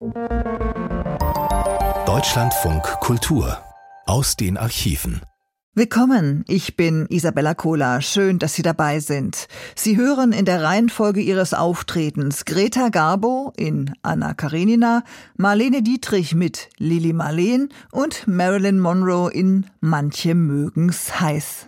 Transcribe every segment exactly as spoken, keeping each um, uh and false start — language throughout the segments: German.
Deutschlandfunk Kultur aus den Archiven. Willkommen, ich bin Isabella Kohler. Schön, dass Sie dabei sind. Sie hören in der Reihenfolge Ihres Auftretens Greta Garbo in Anna Karenina, Marlene Dietrich mit Lili Marleen und Marilyn Monroe in Manche mögen's heiß.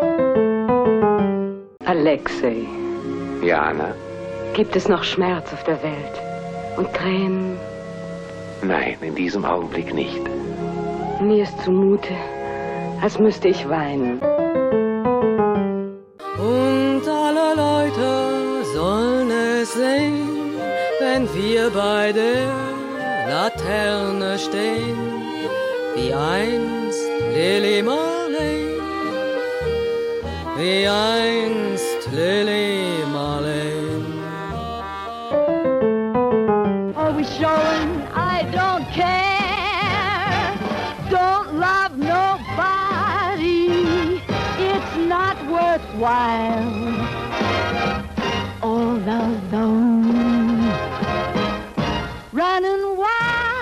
Alexei. Ja, Anna? Gibt es noch Schmerz auf der Welt? Und Tränen? Nein, in diesem Augenblick nicht. Mir ist zumute, als müsste ich weinen. Und alle Leute sollen es sehen, wenn wir bei der Laterne stehen, wie einst Lili Marleen, wie einst Lili Marleen. Are we showing I don't care, don't love nobody, it's not worthwhile, all alone, running wild.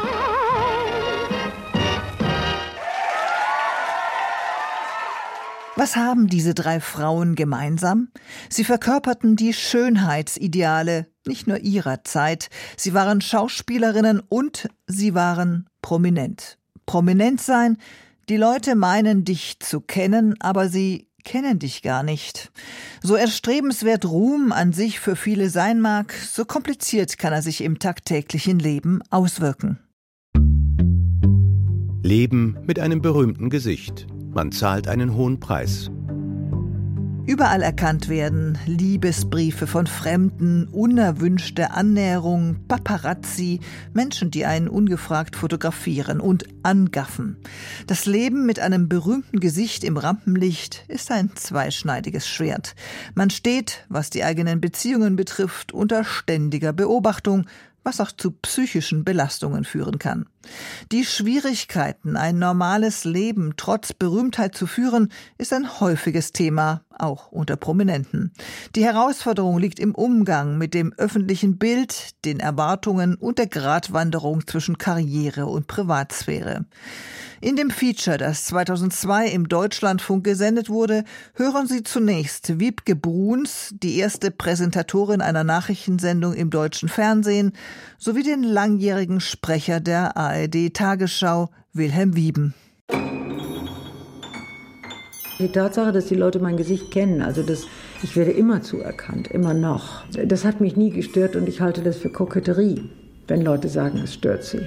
Was haben diese drei Frauen gemeinsam? Sie verkörperten die Schönheitsideale nicht nur ihrer Zeit. Sie waren Schauspielerinnen und sie waren prominent. Prominent sein, die Leute meinen dich zu kennen, aber sie kennen dich gar nicht. So erstrebenswert Ruhm an sich für viele sein mag, so kompliziert kann er sich im tagtäglichen Leben auswirken. Leben mit einem berühmten Gesicht. Man zahlt einen hohen Preis. Überall erkannt werden Liebesbriefe von Fremden, unerwünschte Annäherung, Paparazzi, Menschen, die einen ungefragt fotografieren und angaffen. Das Leben mit einem berühmten Gesicht im Rampenlicht ist ein zweischneidiges Schwert. Man steht, was die eigenen Beziehungen betrifft, unter ständiger Beobachtung, was auch zu psychischen Belastungen führen kann. Die Schwierigkeiten, ein normales Leben trotz Berühmtheit zu führen, ist ein häufiges Thema, auch unter Prominenten. Die Herausforderung liegt im Umgang mit dem öffentlichen Bild, den Erwartungen und der Gratwanderung zwischen Karriere und Privatsphäre. In dem Feature, das zweitausendzwei im Deutschlandfunk gesendet wurde, hören Sie zunächst Wiebke Bruns, die erste Präsentatorin einer Nachrichtensendung im deutschen Fernsehen, sowie den langjährigen Sprecher der A R D-Tagesschau, Wilhelm Wieben. Die Tatsache, dass die Leute mein Gesicht kennen, also das, ich werde immer zuerkannt, immer noch. Das hat mich nie gestört und ich halte das für Koketterie, wenn Leute sagen, es stört sie.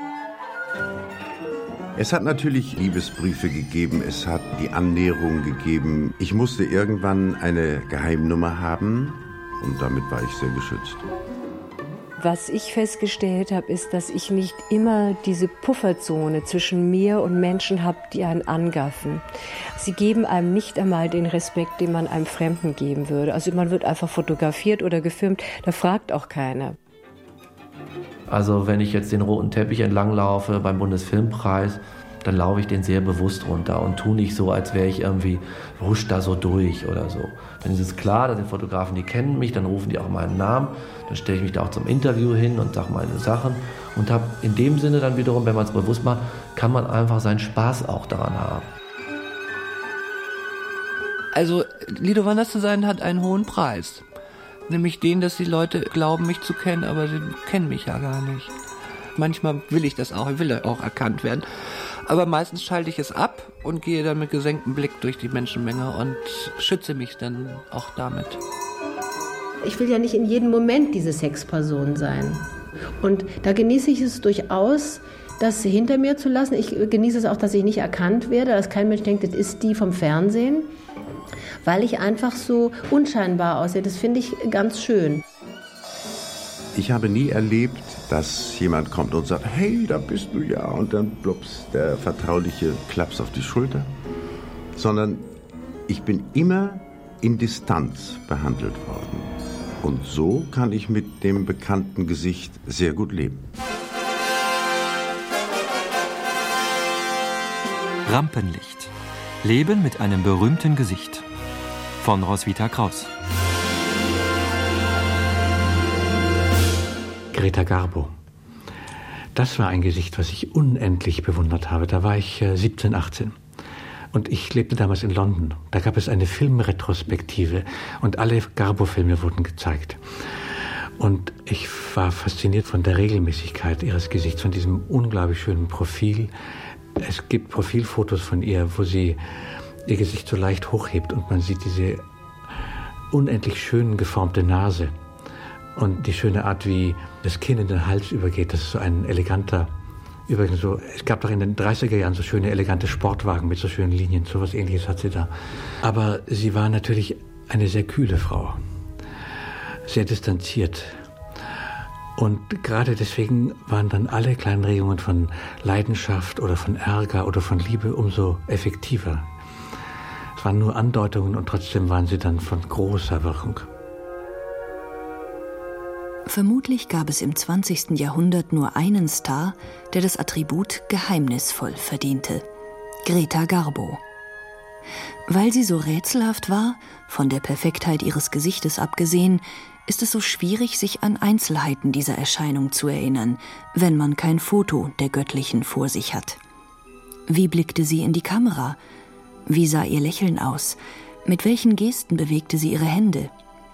Es hat natürlich Liebesbriefe gegeben, es hat die Annäherung gegeben. Ich musste irgendwann eine Geheimnummer haben und damit war ich sehr geschützt. Was ich festgestellt habe, ist, dass ich nicht immer diese Pufferzone zwischen mir und Menschen habe, die einen angaffen. Sie geben einem nicht einmal den Respekt, den man einem Fremden geben würde. Also man wird einfach fotografiert oder gefilmt, da fragt auch keiner. Also wenn ich jetzt den roten Teppich entlang laufe beim Bundesfilmpreis, dann laufe ich den sehr bewusst runter und tue nicht so, als wäre ich irgendwie, husch da so durch oder so. Dann ist es klar, dass die Fotografen, die kennen mich, dann rufen die auch meinen Namen, dann stelle ich mich da auch zum Interview hin und sage meine Sachen und habe in dem Sinne dann wiederum, wenn man es bewusst macht, kann man einfach seinen Spaß auch daran haben. Also Lido Wanders zu sein hat einen hohen Preis. Nämlich den, dass die Leute glauben, mich zu kennen, aber sie kennen mich ja gar nicht. Manchmal will ich das auch, ich will ja auch erkannt werden. Aber meistens schalte ich es ab und gehe dann mit gesenktem Blick durch die Menschenmenge und schütze mich dann auch damit. Ich will ja nicht in jedem Moment diese Sexperson sein. Und da genieße ich es durchaus, das hinter mir zu lassen. Ich genieße es auch, dass ich nicht erkannt werde, dass kein Mensch denkt, das ist die vom Fernsehen. Weil ich einfach so unscheinbar aussehe. Das finde ich ganz schön. Ich habe nie erlebt, dass jemand kommt und sagt, hey, da bist du ja, und dann plups, der vertrauliche Klaps auf die Schulter. Sondern ich bin immer in Distanz behandelt worden. Und so kann ich mit dem bekannten Gesicht sehr gut leben. Rampenlicht. Leben mit einem berühmten Gesicht. Von Roswitha Kraus. Greta Garbo. Das war ein Gesicht, was ich unendlich bewundert habe. Da war ich äh, siebzehn, achtzehn. Und ich lebte damals in London. Da gab es eine Filmretrospektive und alle Garbo-Filme wurden gezeigt. Und ich war fasziniert von der Regelmäßigkeit ihres Gesichts, von diesem unglaublich schönen Profil. Es gibt Profilfotos von ihr, wo sie ihr Gesicht so leicht hochhebt und man sieht diese unendlich schön geformte Nase und die schöne Art, wie das Kinn in den Hals übergeht. Das ist so ein eleganter, übrigens so, es gab doch in den dreißiger Jahren so schöne, elegante Sportwagen mit so schönen Linien, so was Ähnliches hat sie da. Aber sie war natürlich eine sehr kühle Frau, sehr distanziert. Und gerade deswegen waren dann alle kleinen Regungen von Leidenschaft oder von Ärger oder von Liebe umso effektiver. Es waren nur Andeutungen und trotzdem waren sie dann von großer Wirkung. Vermutlich gab es im zwanzigsten Jahrhundert nur einen Star, der das Attribut geheimnisvoll verdiente: Greta Garbo. Weil sie so rätselhaft war, von der Perfektheit ihres Gesichtes abgesehen, ist es so schwierig, sich an Einzelheiten dieser Erscheinung zu erinnern, wenn man kein Foto der Göttlichen vor sich hat. Wie blickte sie in die Kamera? Wie sah ihr Lächeln aus? Mit welchen Gesten bewegte sie ihre Hände?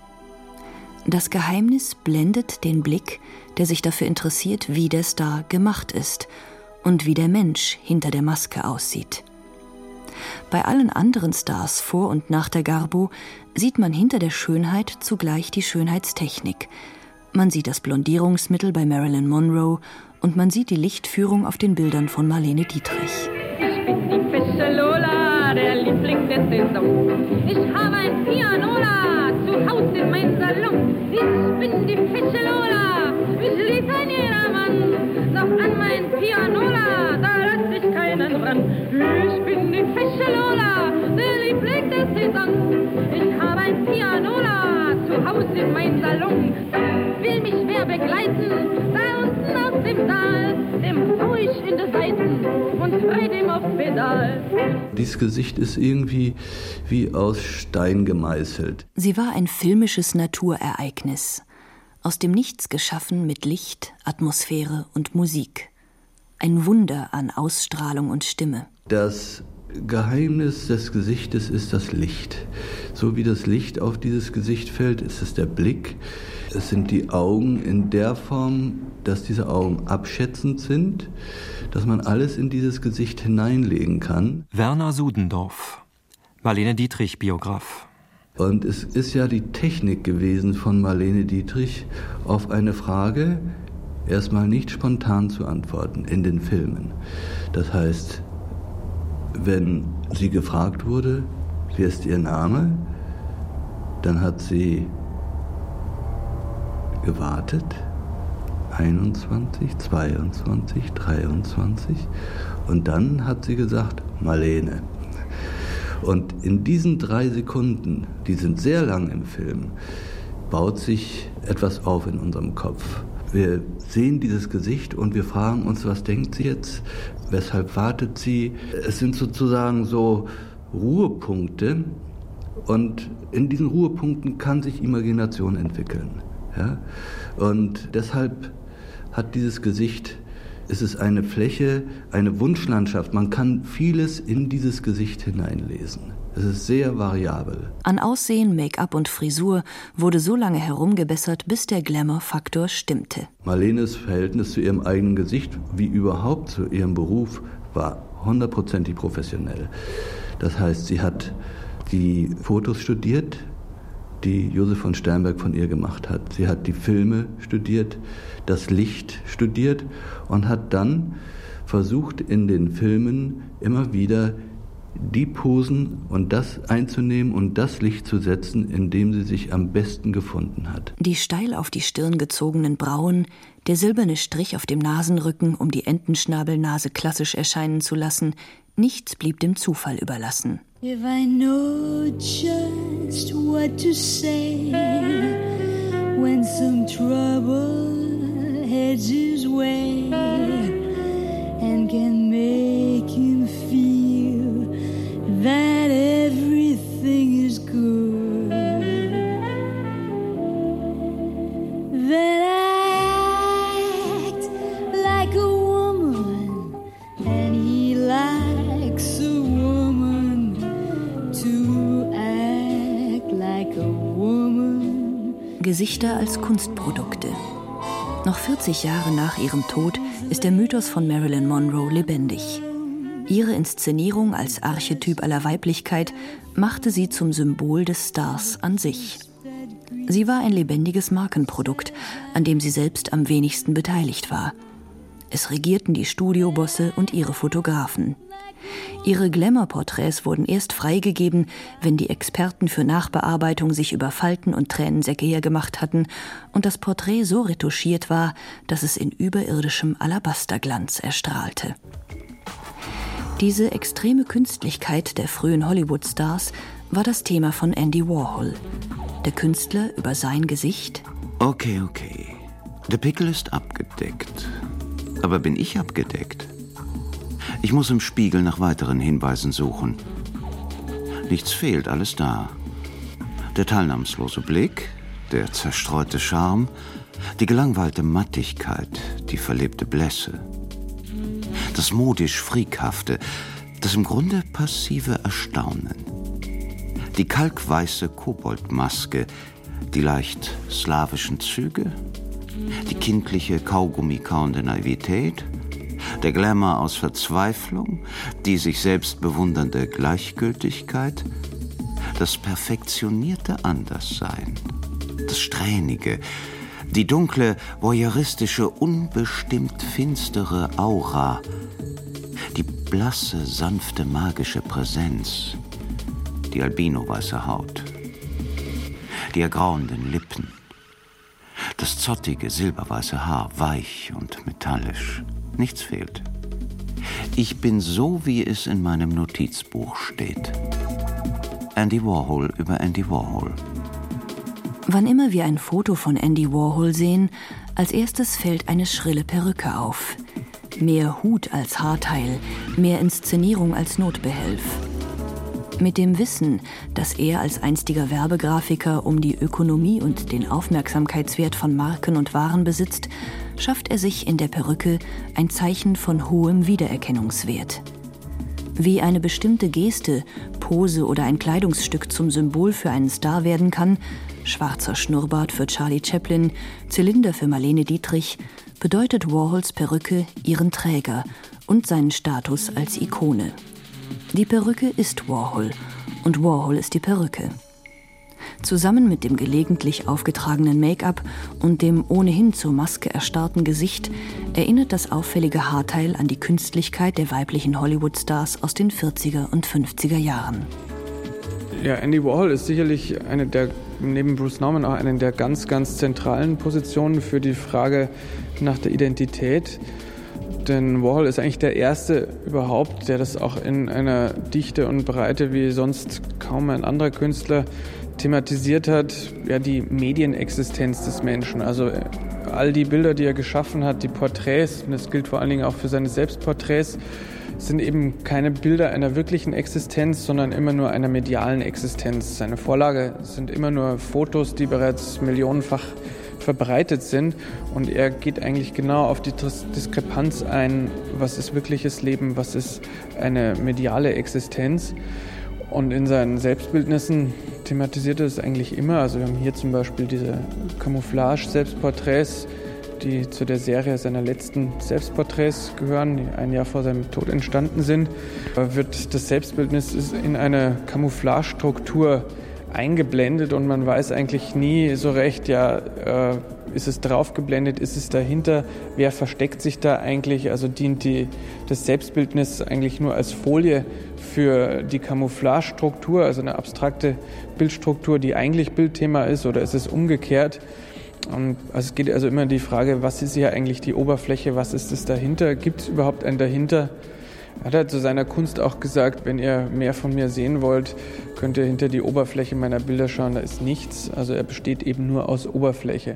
Das Geheimnis blendet den Blick, der sich dafür interessiert, wie der Star gemacht ist und wie der Mensch hinter der Maske aussieht. Bei allen anderen Stars vor und nach der Garbo sieht man hinter der Schönheit zugleich die Schönheitstechnik. Man sieht das Blondierungsmittel bei Marilyn Monroe und man sieht die Lichtführung auf den Bildern von Marlene Dietrich. Ich bin die Fische Lola, der Liebling der Saison. Ich habe ein Pianola zu Hause in meinem Salon. Ich bin die Fische Lola, mich liebt ein jedermann. Doch an mein Pianola, da lass ich keinen ran. Ich bin die Fische Lola, der Liebling der Saison. Ich habe ein Pianola zu Hause in meinem Salon. Will mich wer begleiten, da unten aus dem Saal, dem hau ich in die Seiten und trete ihm aufs Pedal. Dieses Gesicht ist irgendwie wie aus Stein gemeißelt. Sie war ein filmisches Naturereignis, aus dem Nichts geschaffen mit Licht, Atmosphäre und Musik. Ein Wunder an Ausstrahlung und Stimme. Das Geheimnis des Gesichtes ist das Licht. So wie das Licht auf dieses Gesicht fällt, ist es der Blick. Es sind die Augen in der Form, dass diese Augen abschätzend sind, dass man alles in dieses Gesicht hineinlegen kann. Werner Sudendorf, Marlene Dietrich Biograf. Und es ist ja die Technik gewesen von Marlene Dietrich, auf eine Frage erstmal nicht spontan zu antworten in den Filmen. Das heißt, wenn sie gefragt wurde, wie ist ihr Name, dann hat sie gewartet, einundzwanzig, zweiundzwanzig, dreiundzwanzig, und dann hat sie gesagt, Marlene. Und in diesen drei Sekunden, die sind sehr lang im Film, baut sich etwas auf in unserem Kopf. Wir sehen dieses Gesicht und wir fragen uns, was denkt sie jetzt? Weshalb wartet sie? Es sind sozusagen so Ruhepunkte und in diesen Ruhepunkten kann sich Imagination entwickeln. Ja? Und deshalb hat dieses Gesicht, es ist eine Fläche, eine Wunschlandschaft. Man kann vieles in dieses Gesicht hineinlesen. Es ist sehr variabel. An Aussehen, Make-up und Frisur wurde so lange herumgebessert, bis der Glamour-Faktor stimmte. Marlenes Verhältnis zu ihrem eigenen Gesicht, wie überhaupt zu ihrem Beruf, war hundertprozentig professionell. Das heißt, sie hat die Fotos studiert, die Josef von Sternberg von ihr gemacht hat. Sie hat die Filme studiert, das Licht studiert und hat dann versucht, in den Filmen immer wieder die Posen und das einzunehmen und das Licht zu setzen, in dem sie sich am besten gefunden hat. Die steil auf die Stirn gezogenen Brauen, der silberne Strich auf dem Nasenrücken, um die Entenschnabelnase klassisch erscheinen zu lassen, nichts blieb dem Zufall überlassen. If I know just what to say when some trouble heads his way and can make him feel that everything is good, then I act like a Gesichter als Kunstprodukte. Noch vierzig Jahre nach ihrem Tod ist der Mythos von Marilyn Monroe lebendig. Ihre Inszenierung als Archetyp aller Weiblichkeit machte sie zum Symbol des Stars an sich. Sie war ein lebendiges Markenprodukt, an dem sie selbst am wenigsten beteiligt war. Es regierten die Studiobosse und ihre Fotografen. Ihre Glamour-Porträts wurden erst freigegeben, wenn die Experten für Nachbearbeitung sich über Falten und Tränensäcke hergemacht hatten und das Porträt so retuschiert war, dass es in überirdischem Alabasterglanz erstrahlte. Diese extreme Künstlichkeit der frühen Hollywood-Stars war das Thema von Andy Warhol. Der Künstler über sein Gesicht. Okay, okay. Der Pickel ist abgedeckt. Aber bin ich abgedeckt? Ich muss im Spiegel nach weiteren Hinweisen suchen. Nichts fehlt, alles da. Der teilnahmslose Blick, der zerstreute Charme, die gelangweilte Mattigkeit, die verlebte Blässe. Das modisch Freakhafte, das im Grunde passive Erstaunen. Die kalkweiße Koboldmaske, die leicht slawischen Züge, die kindliche kaugummikauende Naivität, der Glamour aus Verzweiflung, die sich selbst bewundernde Gleichgültigkeit, das perfektionierte Anderssein, das Strähnige, die dunkle, voyeuristische, unbestimmt finstere Aura, die blasse, sanfte, magische Präsenz, die albino-weiße Haut, die ergrauenden Lippen, das zottige, silberweiße Haar, weich und metallisch. Nichts fehlt. Ich bin so, wie es in meinem Notizbuch steht. Andy Warhol über Andy Warhol. Wann immer wir ein Foto von Andy Warhol sehen, als erstes fällt eine schrille Perücke auf. Mehr Hut als Haarteil, mehr Inszenierung als Notbehelf. Mit dem Wissen, dass er als einstiger Werbegrafiker um die Ökonomie und den Aufmerksamkeitswert von Marken und Waren besitzt, schafft er sich in der Perücke ein Zeichen von hohem Wiedererkennungswert. Wie eine bestimmte Geste, Pose oder ein Kleidungsstück zum Symbol für einen Star werden kann, schwarzer Schnurrbart für Charlie Chaplin, Zylinder für Marlene Dietrich, bedeutet Warhols Perücke ihren Träger und seinen Status als Ikone. Die Perücke ist Warhol und Warhol ist die Perücke. Zusammen mit dem gelegentlich aufgetragenen Make-up und dem ohnehin zur Maske erstarrten Gesicht erinnert das auffällige Haarteil an die Künstlichkeit der weiblichen Hollywood-Stars aus den vierziger und fünfziger Jahren. Ja, Andy Warhol ist sicherlich eine der, neben Bruce Nauman auch eine der ganz, ganz zentralen Positionen für die Frage nach der Identität. Denn Warhol ist eigentlich der Erste überhaupt, der das auch in einer Dichte und Breite wie sonst kaum ein anderer Künstler thematisiert hat, ja, die Medienexistenz des Menschen. Also all die Bilder, die er geschaffen hat, die Porträts, und das gilt vor allen Dingen auch für seine Selbstporträts, sind eben keine Bilder einer wirklichen Existenz, sondern immer nur einer medialen Existenz. Seine Vorlage sind immer nur Fotos, die bereits millionenfach verbreitet sind, und er geht eigentlich genau auf die Diskrepanz ein, was ist wirkliches Leben, was ist eine mediale Existenz. Und in seinen Selbstbildnissen thematisiert er es eigentlich immer. Also wir haben hier zum Beispiel diese Camouflage-Selbstporträts, die zu der Serie seiner letzten Selbstporträts gehören, die ein Jahr vor seinem Tod entstanden sind. Da wird das Selbstbildnis in eine Camouflage-Struktur eingeblendet und man weiß eigentlich nie so recht, ja, äh, ist es draufgeblendet, ist es dahinter, wer versteckt sich da eigentlich? Also dient die, das Selbstbildnis eigentlich nur als Folie für die Camouflage-Struktur, also eine abstrakte Bildstruktur, die eigentlich Bildthema ist, oder ist es umgekehrt? Und also es geht also immer die Frage, was ist hier eigentlich die Oberfläche, was ist es dahinter? Gibt es überhaupt ein dahinter? Hat er zu seiner Kunst auch gesagt, wenn ihr mehr von mir sehen wollt, könnt ihr hinter die Oberfläche meiner Bilder schauen, da ist nichts. Also er besteht eben nur aus Oberfläche.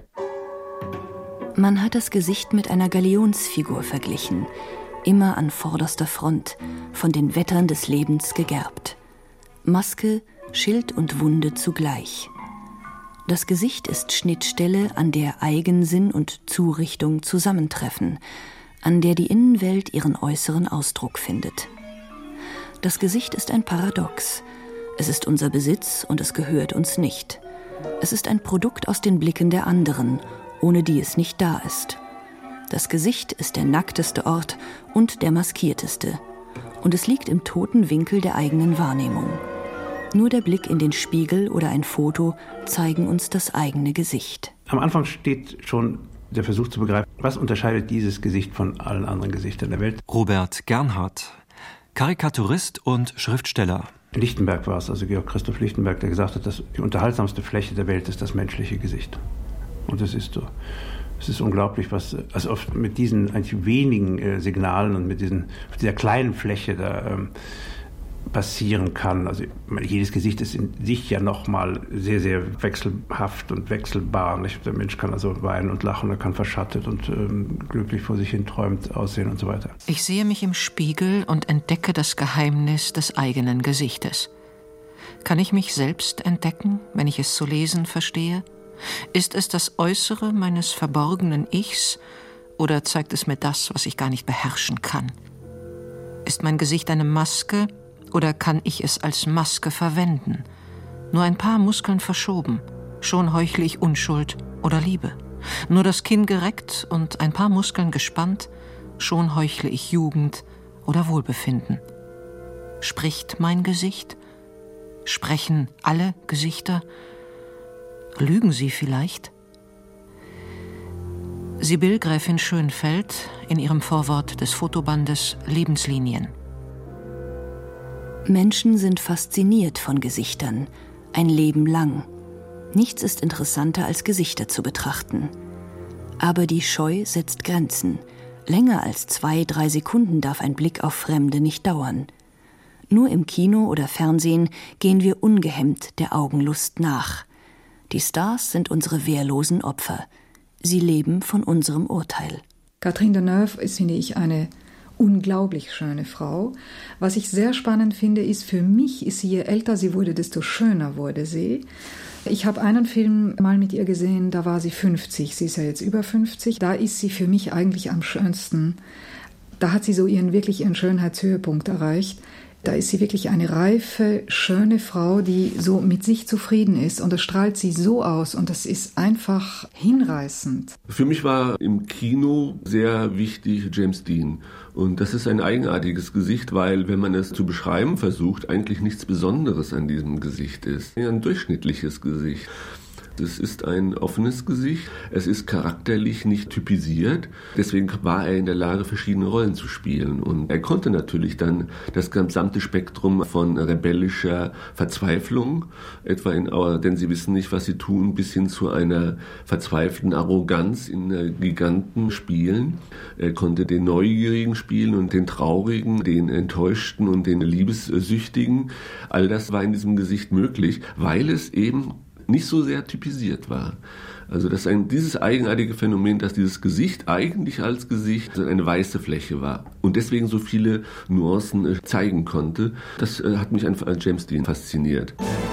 Man hat das Gesicht mit einer Galionsfigur verglichen, immer an vorderster Front, von den Wettern des Lebens gegerbt. Maske, Schild und Wunde zugleich. Das Gesicht ist Schnittstelle, an der Eigensinn und Zurichtung zusammentreffen, an der die Innenwelt ihren äußeren Ausdruck findet. Das Gesicht ist ein Paradox. Es ist unser Besitz und es gehört uns nicht. Es ist ein Produkt aus den Blicken der anderen, ohne die es nicht da ist. Das Gesicht ist der nackteste Ort und der maskierteste. Und es liegt im toten Winkel der eigenen Wahrnehmung. Nur der Blick in den Spiegel oder ein Foto zeigen uns das eigene Gesicht. Am Anfang steht schon der Versuch zu begreifen, was unterscheidet dieses Gesicht von allen anderen Gesichtern der Welt. Robert Gernhardt, Karikaturist und Schriftsteller. Lichtenberg war es, also Georg Christoph Lichtenberg, der gesagt hat, dass die unterhaltsamste Fläche der Welt ist das menschliche Gesicht. Und das ist so. Es ist unglaublich, was also oft mit diesen eigentlich wenigen äh, Signalen und mit diesen, dieser kleinen Fläche da ähm, passieren kann. Also jedes Gesicht ist in sich ja nochmal sehr, sehr wechselhaft und wechselbar. Nicht? Der Mensch kann also weinen und lachen, er kann verschattet und ähm, glücklich vor sich hin träumt aussehen und so weiter. Ich sehe mich im Spiegel und entdecke das Geheimnis des eigenen Gesichtes. Kann ich mich selbst entdecken, wenn ich es zu lesen verstehe? Ist es das Äußere meines verborgenen Ichs oder zeigt es mir das, was ich gar nicht beherrschen kann? Ist mein Gesicht eine Maske oder kann ich es als Maske verwenden? Nur ein paar Muskeln verschoben, schon heuchle ich Unschuld oder Liebe. Nur das Kinn gereckt und ein paar Muskeln gespannt, schon heuchle ich Jugend oder Wohlbefinden. Spricht mein Gesicht? Sprechen alle Gesichter? Lügen sie vielleicht? Sibylle Gräfin Schönfeld in ihrem Vorwort des Fotobandes Lebenslinien. Menschen sind fasziniert von Gesichtern, ein Leben lang. Nichts ist interessanter als Gesichter zu betrachten. Aber die Scheu setzt Grenzen. Länger als zwei, drei Sekunden darf ein Blick auf Fremde nicht dauern. Nur im Kino oder Fernsehen gehen wir ungehemmt der Augenlust nach. Die Stars sind unsere wehrlosen Opfer. Sie leben von unserem Urteil. Catherine Deneuve ist, finde ich, eine unglaublich schöne Frau. Was ich sehr spannend finde, ist, für mich ist sie, je älter sie wurde, desto schöner wurde sie. Ich habe einen Film mal mit ihr gesehen, da war sie fünfzig, sie ist ja jetzt über fünfzig. Da ist sie für mich eigentlich am schönsten. Da hat sie so ihren wirklich ihren Schönheitshöhepunkt erreicht. Da ist sie wirklich eine reife, schöne Frau, die so mit sich zufrieden ist. Und das strahlt sie so aus und das ist einfach hinreißend. Für mich war im Kino sehr wichtig James Dean. Und das ist ein eigenartiges Gesicht, weil, wenn man es zu beschreiben versucht, eigentlich nichts Besonderes an diesem Gesicht ist. Ein durchschnittliches Gesicht. Es ist ein offenes Gesicht, es ist charakterlich nicht typisiert, deswegen war er in der Lage, verschiedene Rollen zu spielen. Und er konnte natürlich dann das gesamte Spektrum von rebellischer Verzweiflung, etwa in Our, denn sie wissen nicht, was sie tun, bis hin zu einer verzweifelten Arroganz in Giganten spielen. Er konnte den Neugierigen spielen und den Traurigen, den Enttäuschten und den Liebessüchtigen. All das war in diesem Gesicht möglich, weil es eben nicht so sehr typisiert war. Also das ein, dieses eigenartige Phänomen, dass dieses Gesicht eigentlich als Gesicht eine weiße Fläche war und deswegen so viele Nuancen zeigen konnte, das hat mich einfach an James Dean fasziniert.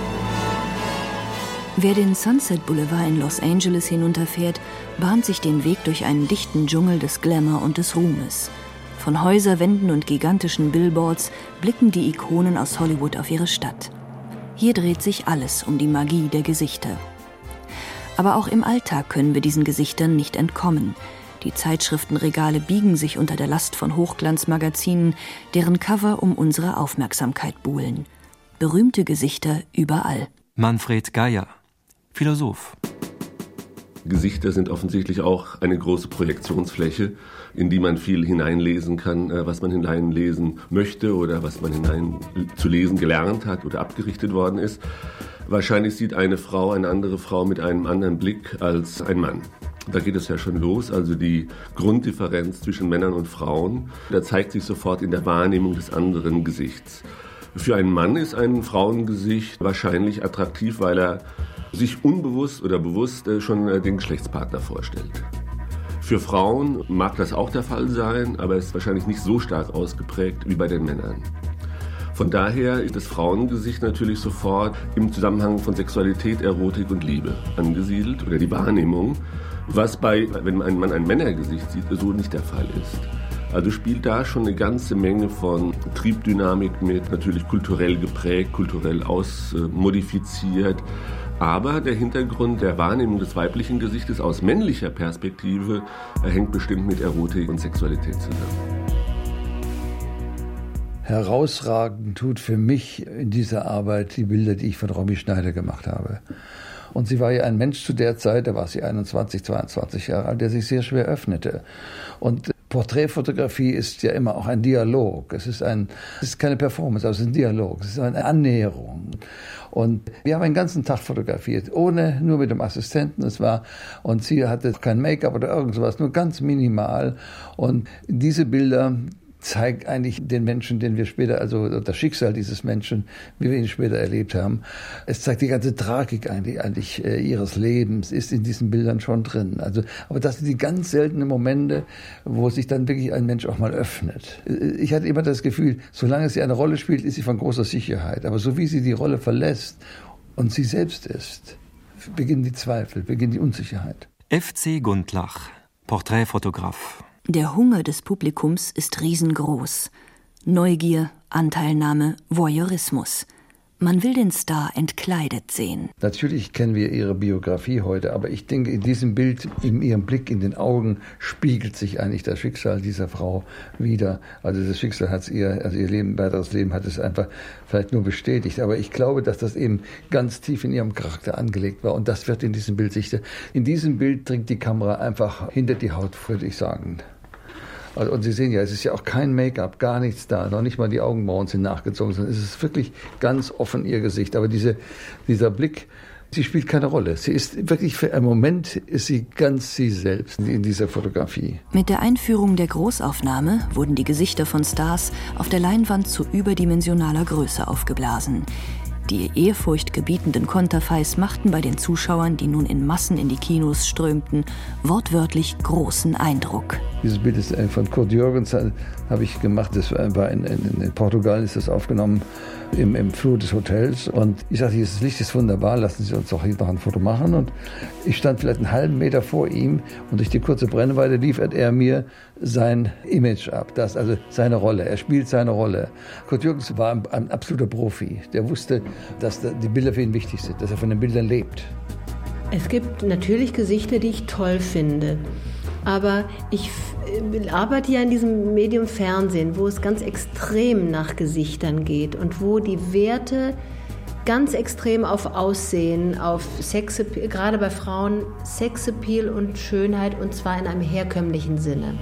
Wer den Sunset Boulevard in Los Angeles hinunterfährt, bahnt sich den Weg durch einen dichten Dschungel des Glamour und des Ruhmes. Von Häuserwänden und gigantischen Billboards blicken die Ikonen aus Hollywood auf ihre Stadt. Hier dreht sich alles um die Magie der Gesichter. Aber auch im Alltag können wir diesen Gesichtern nicht entkommen. Die Zeitschriftenregale biegen sich unter der Last von Hochglanzmagazinen, deren Cover um unsere Aufmerksamkeit buhlen. Berühmte Gesichter überall. Manfred Geier, Philosoph. Gesichter sind offensichtlich auch eine große Projektionsfläche, in die man viel hineinlesen kann, was man hineinlesen möchte oder was man hinein zu lesen gelernt hat oder abgerichtet worden ist. Wahrscheinlich sieht eine Frau eine andere Frau mit einem anderen Blick als ein Mann. Da geht es ja schon los, also die Grunddifferenz zwischen Männern und Frauen. Da zeigt sich sofort in der Wahrnehmung des anderen Gesichts. Für einen Mann ist ein Frauengesicht wahrscheinlich attraktiv, weil er sich unbewusst oder bewusst schon den Geschlechtspartner vorstellt. Für Frauen mag das auch der Fall sein, aber es ist wahrscheinlich nicht so stark ausgeprägt wie bei den Männern. Von daher ist das Frauengesicht natürlich sofort im Zusammenhang von Sexualität, Erotik und Liebe angesiedelt oder die Wahrnehmung, was bei, wenn ein Mann ein Männergesicht sieht, so nicht der Fall ist. Also spielt da schon eine ganze Menge von Triebdynamik mit, natürlich kulturell geprägt, kulturell ausmodifiziert. Aber der Hintergrund der Wahrnehmung des weiblichen Gesichtes aus männlicher Perspektive hängt bestimmt mit Erotik und Sexualität zusammen. Herausragend tut für mich in dieser Arbeit die Bilder, die ich von Romy Schneider gemacht habe. Und sie war ja ein Mensch zu der Zeit, da war sie einundzwanzig, zweiundzwanzig Jahre alt, der sich sehr schwer öffnete. Und Porträtfotografie ist ja immer auch ein Dialog. Es ist, ein, es ist keine Performance, aber es ist ein Dialog. Es ist eine Annäherung. Und wir haben einen ganzen Tag fotografiert, ohne, nur mit dem Assistenten. Es war, und sie hatte kein Make-up oder irgend sowas, nur ganz minimal. Und diese Bilder zeigt eigentlich den Menschen, den wir später, also das Schicksal dieses Menschen, wie wir ihn später erlebt haben. Es zeigt die ganze Tragik eigentlich, eigentlich äh, ihres Lebens, ist in diesen Bildern schon drin. Also, aber das sind die ganz seltenen Momente, wo sich dann wirklich ein Mensch auch mal öffnet. Ich hatte immer das Gefühl, solange sie eine Rolle spielt, ist sie von großer Sicherheit. Aber so wie sie die Rolle verlässt und sie selbst ist, beginnen die Zweifel, beginnt die Unsicherheit. F C Gundlach, Porträtfotograf. Der Hunger des Publikums ist riesengroß. Neugier, Anteilnahme, Voyeurismus. Man will den Star entkleidet sehen. Natürlich kennen wir ihre Biografie heute, aber ich denke, in diesem Bild, in ihrem Blick in den Augen, spiegelt sich eigentlich das Schicksal dieser Frau wider. Also das Schicksal hat es ihr, also ihr Leben, weiteres Leben hat es einfach vielleicht nur bestätigt. Aber ich glaube, dass das eben ganz tief in ihrem Charakter angelegt war. Und das wird in diesem Bild sichtbar. In diesem Bild dringt die Kamera einfach hinter die Haut, würde ich sagen. Also, und Sie sehen ja, es ist ja auch kein Make-up, gar nichts da, noch nicht mal die Augenbrauen sind nachgezogen, sondern es ist wirklich ganz offen ihr Gesicht. Aber diese, dieser Blick, sie spielt keine Rolle. Sie ist wirklich, für einen Moment ist sie ganz sie selbst in dieser Fotografie. Mit der Einführung der Großaufnahme wurden die Gesichter von Stars auf der Leinwand zu überdimensionaler Größe aufgeblasen. Die ehrfurchtgebietenden Konterfeis machten bei den Zuschauern, die nun in Massen in die Kinos strömten, wortwörtlich großen Eindruck. Dieses Bild ist von Kurt Jürgens, habe ich gemacht. Das war in, in, in Portugal, ist das aufgenommen im, im Flur des Hotels. Und ich sagte, das Licht ist wunderbar, lassen Sie uns doch hier noch ein Foto machen. Und ich stand vielleicht einen halben Meter vor ihm und durch die kurze Brennweite liefert er mir sein Image ab, das, also seine Rolle. Er spielt seine Rolle. Kurt Jürgens war ein, ein absoluter Profi. Der wusste, dass die Bilder für ihn wichtig sind, dass er von den Bildern lebt. Es gibt natürlich Gesichter, die ich toll finde. Aber ich arbeite ja in diesem Medium Fernsehen, wo es ganz extrem nach Gesichtern geht und wo die Werte ganz extrem auf Aussehen, auf Sexappeal, gerade bei Frauen, Sexappeal und Schönheit, und zwar in einem herkömmlichen Sinne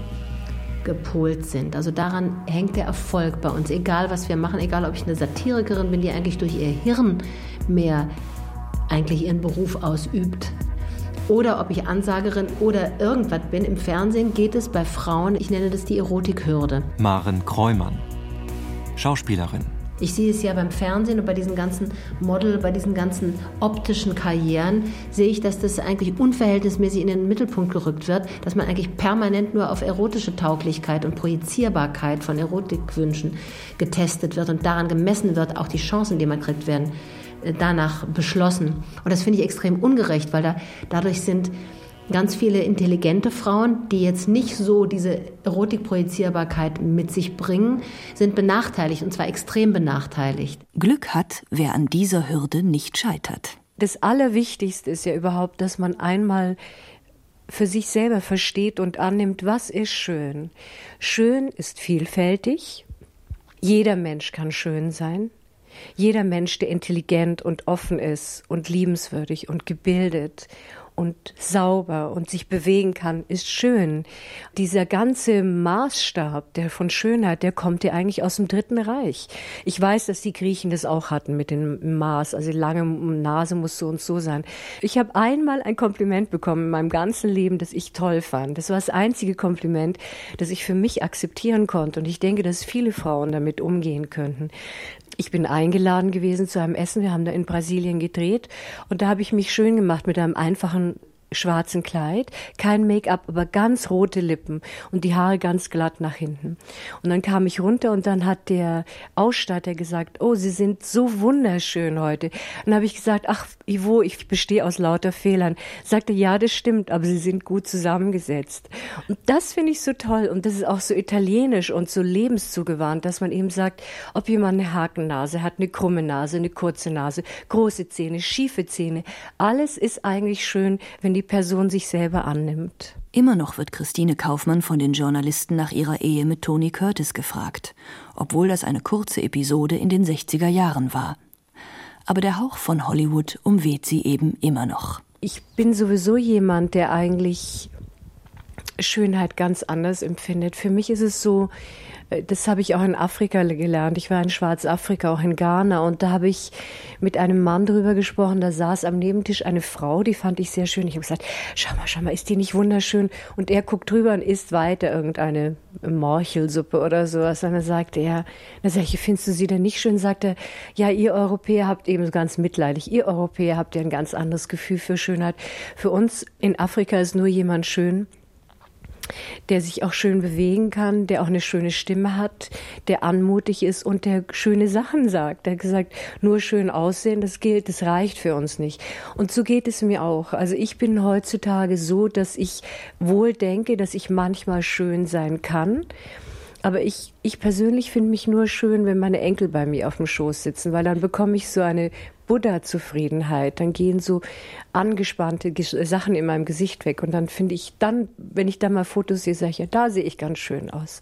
gepolt sind. Also daran hängt der Erfolg bei uns, egal was wir machen, egal ob ich eine Satirikerin bin, die eigentlich durch ihr Hirn mehr eigentlich ihren Beruf ausübt, oder ob ich Ansagerin oder irgendwas bin. Im Fernsehen geht es bei Frauen, ich nenne das die Erotikhürde. Maren Kreumann, Schauspielerin. Ich sehe es ja beim Fernsehen und bei diesen ganzen Model, bei diesen ganzen optischen Karrieren, sehe ich, dass das eigentlich unverhältnismäßig in den Mittelpunkt gerückt wird, dass man eigentlich permanent nur auf erotische Tauglichkeit und Projizierbarkeit von Erotikwünschen getestet wird und daran gemessen wird, auch die Chancen, die man kriegt, werden danach beschlossen. Und das finde ich extrem ungerecht, weil da, dadurch sind ganz viele intelligente Frauen, die jetzt nicht so diese Erotikprojizierbarkeit mit sich bringen, sind benachteiligt, und zwar extrem benachteiligt. Glück hat, wer an dieser Hürde nicht scheitert. Das Allerwichtigste ist ja überhaupt, dass man einmal für sich selber versteht und annimmt, was ist schön. Schön ist vielfältig. Jeder Mensch kann schön sein. Jeder Mensch, der intelligent und offen ist und liebenswürdig und gebildet und sauber und sich bewegen kann, ist schön. Dieser ganze Maßstab der von Schönheit, der kommt ja eigentlich aus dem Dritten Reich. Ich weiß, dass die Griechen das auch hatten mit dem Maß, also lange Nase muss so und so sein. Ich habe einmal ein Kompliment bekommen in meinem ganzen Leben, das ich toll fand. Das war das einzige Kompliment, das ich für mich akzeptieren konnte, und ich denke, dass viele Frauen damit umgehen könnten. Ich bin eingeladen gewesen zu einem Essen, wir haben da in Brasilien gedreht, und da habe ich mich schön gemacht mit einem einfachen schwarzen Kleid, kein Make-up, aber ganz rote Lippen und die Haare ganz glatt nach hinten. Und dann kam ich runter und dann hat der Ausstatter gesagt, oh, Sie sind so wunderschön heute. Und dann habe ich gesagt, ach, Ivo, ich bestehe aus lauter Fehlern. Sagte, ja, das stimmt, aber Sie sind gut zusammengesetzt. Und das finde ich so toll und das ist auch so italienisch und so lebenszugewandt, dass man eben sagt, ob jemand eine Hakennase hat, eine krumme Nase, eine kurze Nase, große Zähne, schiefe Zähne. Alles ist eigentlich schön, wenn die die Person sich selber annimmt. Immer noch wird Christine Kaufmann von den Journalisten nach ihrer Ehe mit Tony Curtis gefragt, obwohl das eine kurze Episode in den sechziger Jahren war. Aber der Hauch von Hollywood umweht sie eben immer noch. Ich bin sowieso jemand, der eigentlich Schönheit ganz anders empfindet. Für mich ist es so, das habe ich auch in Afrika gelernt. Ich war in Schwarzafrika, auch in Ghana. Und da habe ich mit einem Mann drüber gesprochen. Da saß am Nebentisch eine Frau, die fand ich sehr schön. Ich habe gesagt, schau mal, schau mal, ist die nicht wunderschön? Und er guckt drüber und isst weiter irgendeine Morchelsuppe oder sowas. Und dann sagt er, dann sag ich, findest du sie denn nicht schön? Sagt er, ja, ihr Europäer habt eben so ganz mitleidig. Ihr Europäer habt ja ein ganz anderes Gefühl für Schönheit. Für uns in Afrika ist nur jemand schön, der sich auch schön bewegen kann, der auch eine schöne Stimme hat, der anmutig ist und der schöne Sachen sagt. Der hat gesagt, nur schön aussehen, das gilt, das reicht für uns nicht. Und so geht es mir auch. Also ich bin heutzutage so, dass ich wohl denke, dass ich manchmal schön sein kann. Aber ich, ich persönlich finde mich nur schön, wenn meine Enkel bei mir auf dem Schoß sitzen, weil dann bekomme ich so eine Buddha-Zufriedenheit. Dann gehen so angespannte Sachen in meinem Gesicht weg. Und dann finde ich dann, wenn ich da mal Fotos sehe, sage ich, ja, da sehe ich ganz schön aus.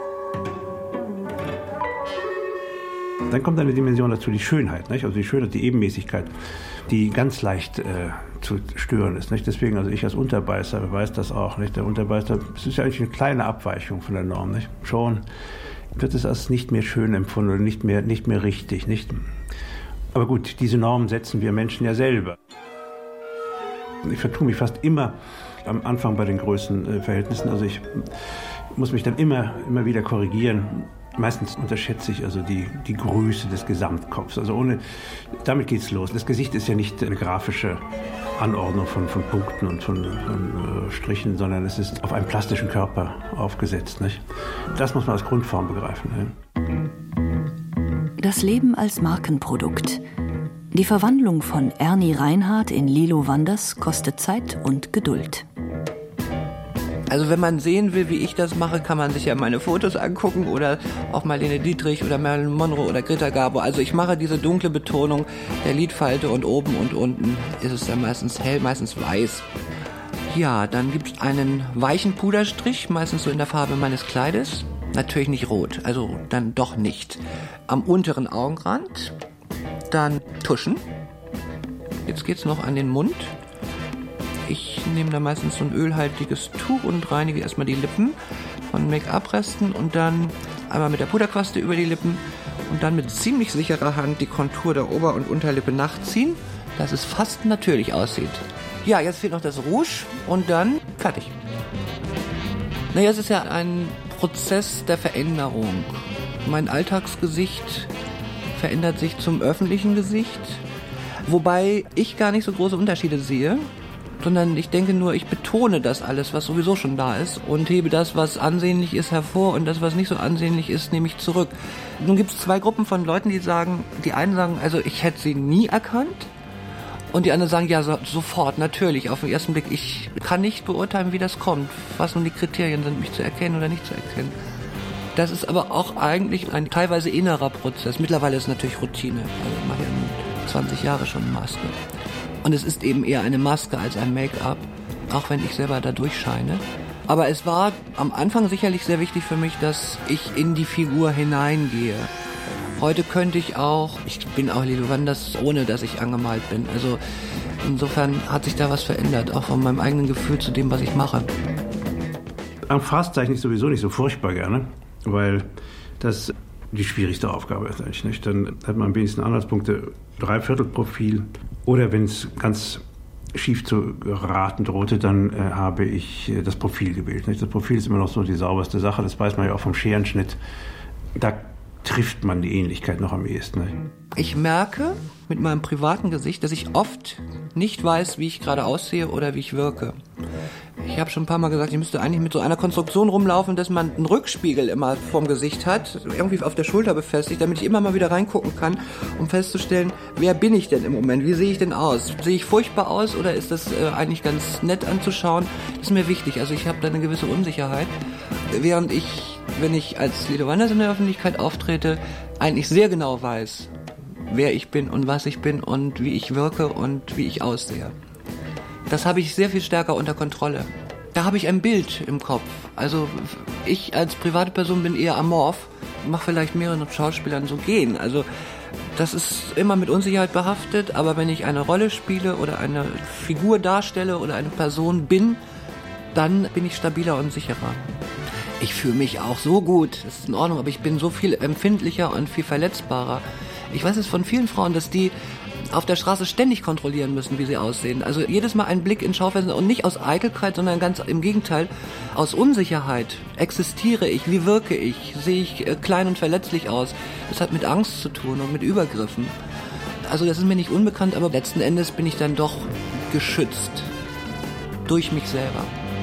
Dann kommt eine Dimension dazu, die Schönheit, nicht? Also die Schönheit, die Ebenmäßigkeit, die ganz leicht äh, zu stören ist. Nicht? Deswegen, also ich als Unterbeißer weiß das auch. Nicht? Der Unterbeißer, es ist ja eigentlich eine kleine Abweichung von der Norm. Nicht? Schon wird es als nicht mehr schön empfunden oder nicht mehr, nicht mehr richtig. Nicht? Aber gut, diese Normen setzen wir Menschen ja selber. Ich vertue mich fast immer am Anfang bei den Größenverhältnissen. Also ich muss mich dann immer, immer wieder korrigieren. Meistens unterschätze ich also die, die Größe des Gesamtkopfs. Also ohne, damit geht's los. Das Gesicht ist ja nicht eine grafische Anordnung von, von Punkten und von, von äh, Strichen, sondern es ist auf einen plastischen Körper aufgesetzt. Nicht? Das muss man als Grundform begreifen. Ne? Das Leben als Markenprodukt. Die Verwandlung von Ernie Reinhardt in Lilo Wanders kostet Zeit und Geduld. Also wenn man sehen will, wie ich das mache, kann man sich ja meine Fotos angucken oder auch Marlene Dietrich oder Marilyn Monroe oder Greta Garbo. Also ich mache diese dunkle Betonung der Lidfalte und oben und unten ist es dann meistens hell, meistens weiß. Ja, dann gibt es einen weichen Puderstrich, meistens so in der Farbe meines Kleides. Natürlich nicht rot, also dann doch nicht. Am unteren Augenrand, dann Tuschen. Jetzt geht's noch an den Mund. Ich nehme da meistens so ein ölhaltiges Tuch und reinige erstmal die Lippen von Make-up-Resten und dann einmal mit der Puderquaste über die Lippen und dann mit ziemlich sicherer Hand die Kontur der Ober- und Unterlippe nachziehen, dass es fast natürlich aussieht. Ja, jetzt fehlt noch das Rouge und dann fertig. Naja, es ist ja ein Prozess der Veränderung. Mein Alltagsgesicht verändert sich zum öffentlichen Gesicht, wobei ich gar nicht so große Unterschiede sehe. Sondern ich denke nur, ich betone das alles, was sowieso schon da ist und hebe das, was ansehnlich ist, hervor und das, was nicht so ansehnlich ist, nehme ich zurück. Nun gibt es zwei Gruppen von Leuten, die sagen, die einen sagen, also ich hätte sie nie erkannt und die anderen sagen, ja, so, sofort, natürlich, auf den ersten Blick. Ich kann nicht beurteilen, wie das kommt, was nun die Kriterien sind, mich zu erkennen oder nicht zu erkennen. Das ist aber auch eigentlich ein teilweise innerer Prozess. Mittlerweile ist es natürlich Routine, also ich mache ja zwanzig Jahre schon Maske. Und es ist eben eher eine Maske als ein Make-up, auch wenn ich selber da durchscheine. Aber es war am Anfang sicherlich sehr wichtig für mich, dass ich in die Figur hineingehe. Heute könnte ich auch, ich bin auch Lilo Wanders, ohne dass ich angemalt bin. Also insofern hat sich da was verändert, auch von meinem eigenen Gefühl zu dem, was ich mache. Am Fast zeichne ich sowieso nicht so furchtbar gerne, weil das die schwierigste Aufgabe ist eigentlich nicht. Dann hat man am wenigsten Anhaltspunkte, Dreiviertelprofil. Oder wenn es ganz schief zu geraten drohte, dann äh, habe ich äh, das Profil gewählt. Nicht? Das Profil ist immer noch so die sauberste Sache, das weiß man ja auch vom Scherenschnitt. Da trifft man die Ähnlichkeit noch am ehesten. Ne? Ich merke mit meinem privaten Gesicht, dass ich oft nicht weiß, wie ich gerade aussehe oder wie ich wirke. Ich habe schon ein paar Mal gesagt, ich müsste eigentlich mit so einer Konstruktion rumlaufen, dass man einen Rückspiegel immer vorm Gesicht hat, irgendwie auf der Schulter befestigt, damit ich immer mal wieder reingucken kann, um festzustellen, wer bin ich denn im Moment, wie sehe ich denn aus? Sehe ich furchtbar aus oder ist das äh, eigentlich ganz nett anzuschauen? Das ist mir wichtig, also ich habe da eine gewisse Unsicherheit, während ich, wenn ich als Lido Wanders in der Öffentlichkeit auftrete, eigentlich sehr genau weiß, wer ich bin und was ich bin und wie ich wirke und wie ich aussehe. Das habe ich sehr viel stärker unter Kontrolle. Da habe ich ein Bild im Kopf. Also ich als private Person bin eher amorph, mache vielleicht mehreren Schauspielern so gehen. Also das ist immer mit Unsicherheit behaftet, aber wenn ich eine Rolle spiele oder eine Figur darstelle oder eine Person bin, dann bin ich stabiler und sicherer. Ich fühle mich auch so gut, das ist in Ordnung, aber ich bin so viel empfindlicher und viel verletzbarer. Ich weiß es von vielen Frauen, dass die auf der Straße ständig kontrollieren müssen, wie sie aussehen. Also jedes Mal einen Blick ins Schaufenster und nicht aus Eitelkeit, sondern ganz im Gegenteil, aus Unsicherheit. Existiere ich? Wie wirke ich? Sehe ich äh, klein und verletzlich aus? Das hat mit Angst zu tun und mit Übergriffen. Also das ist mir nicht unbekannt, aber letzten Endes bin ich dann doch geschützt durch mich selber.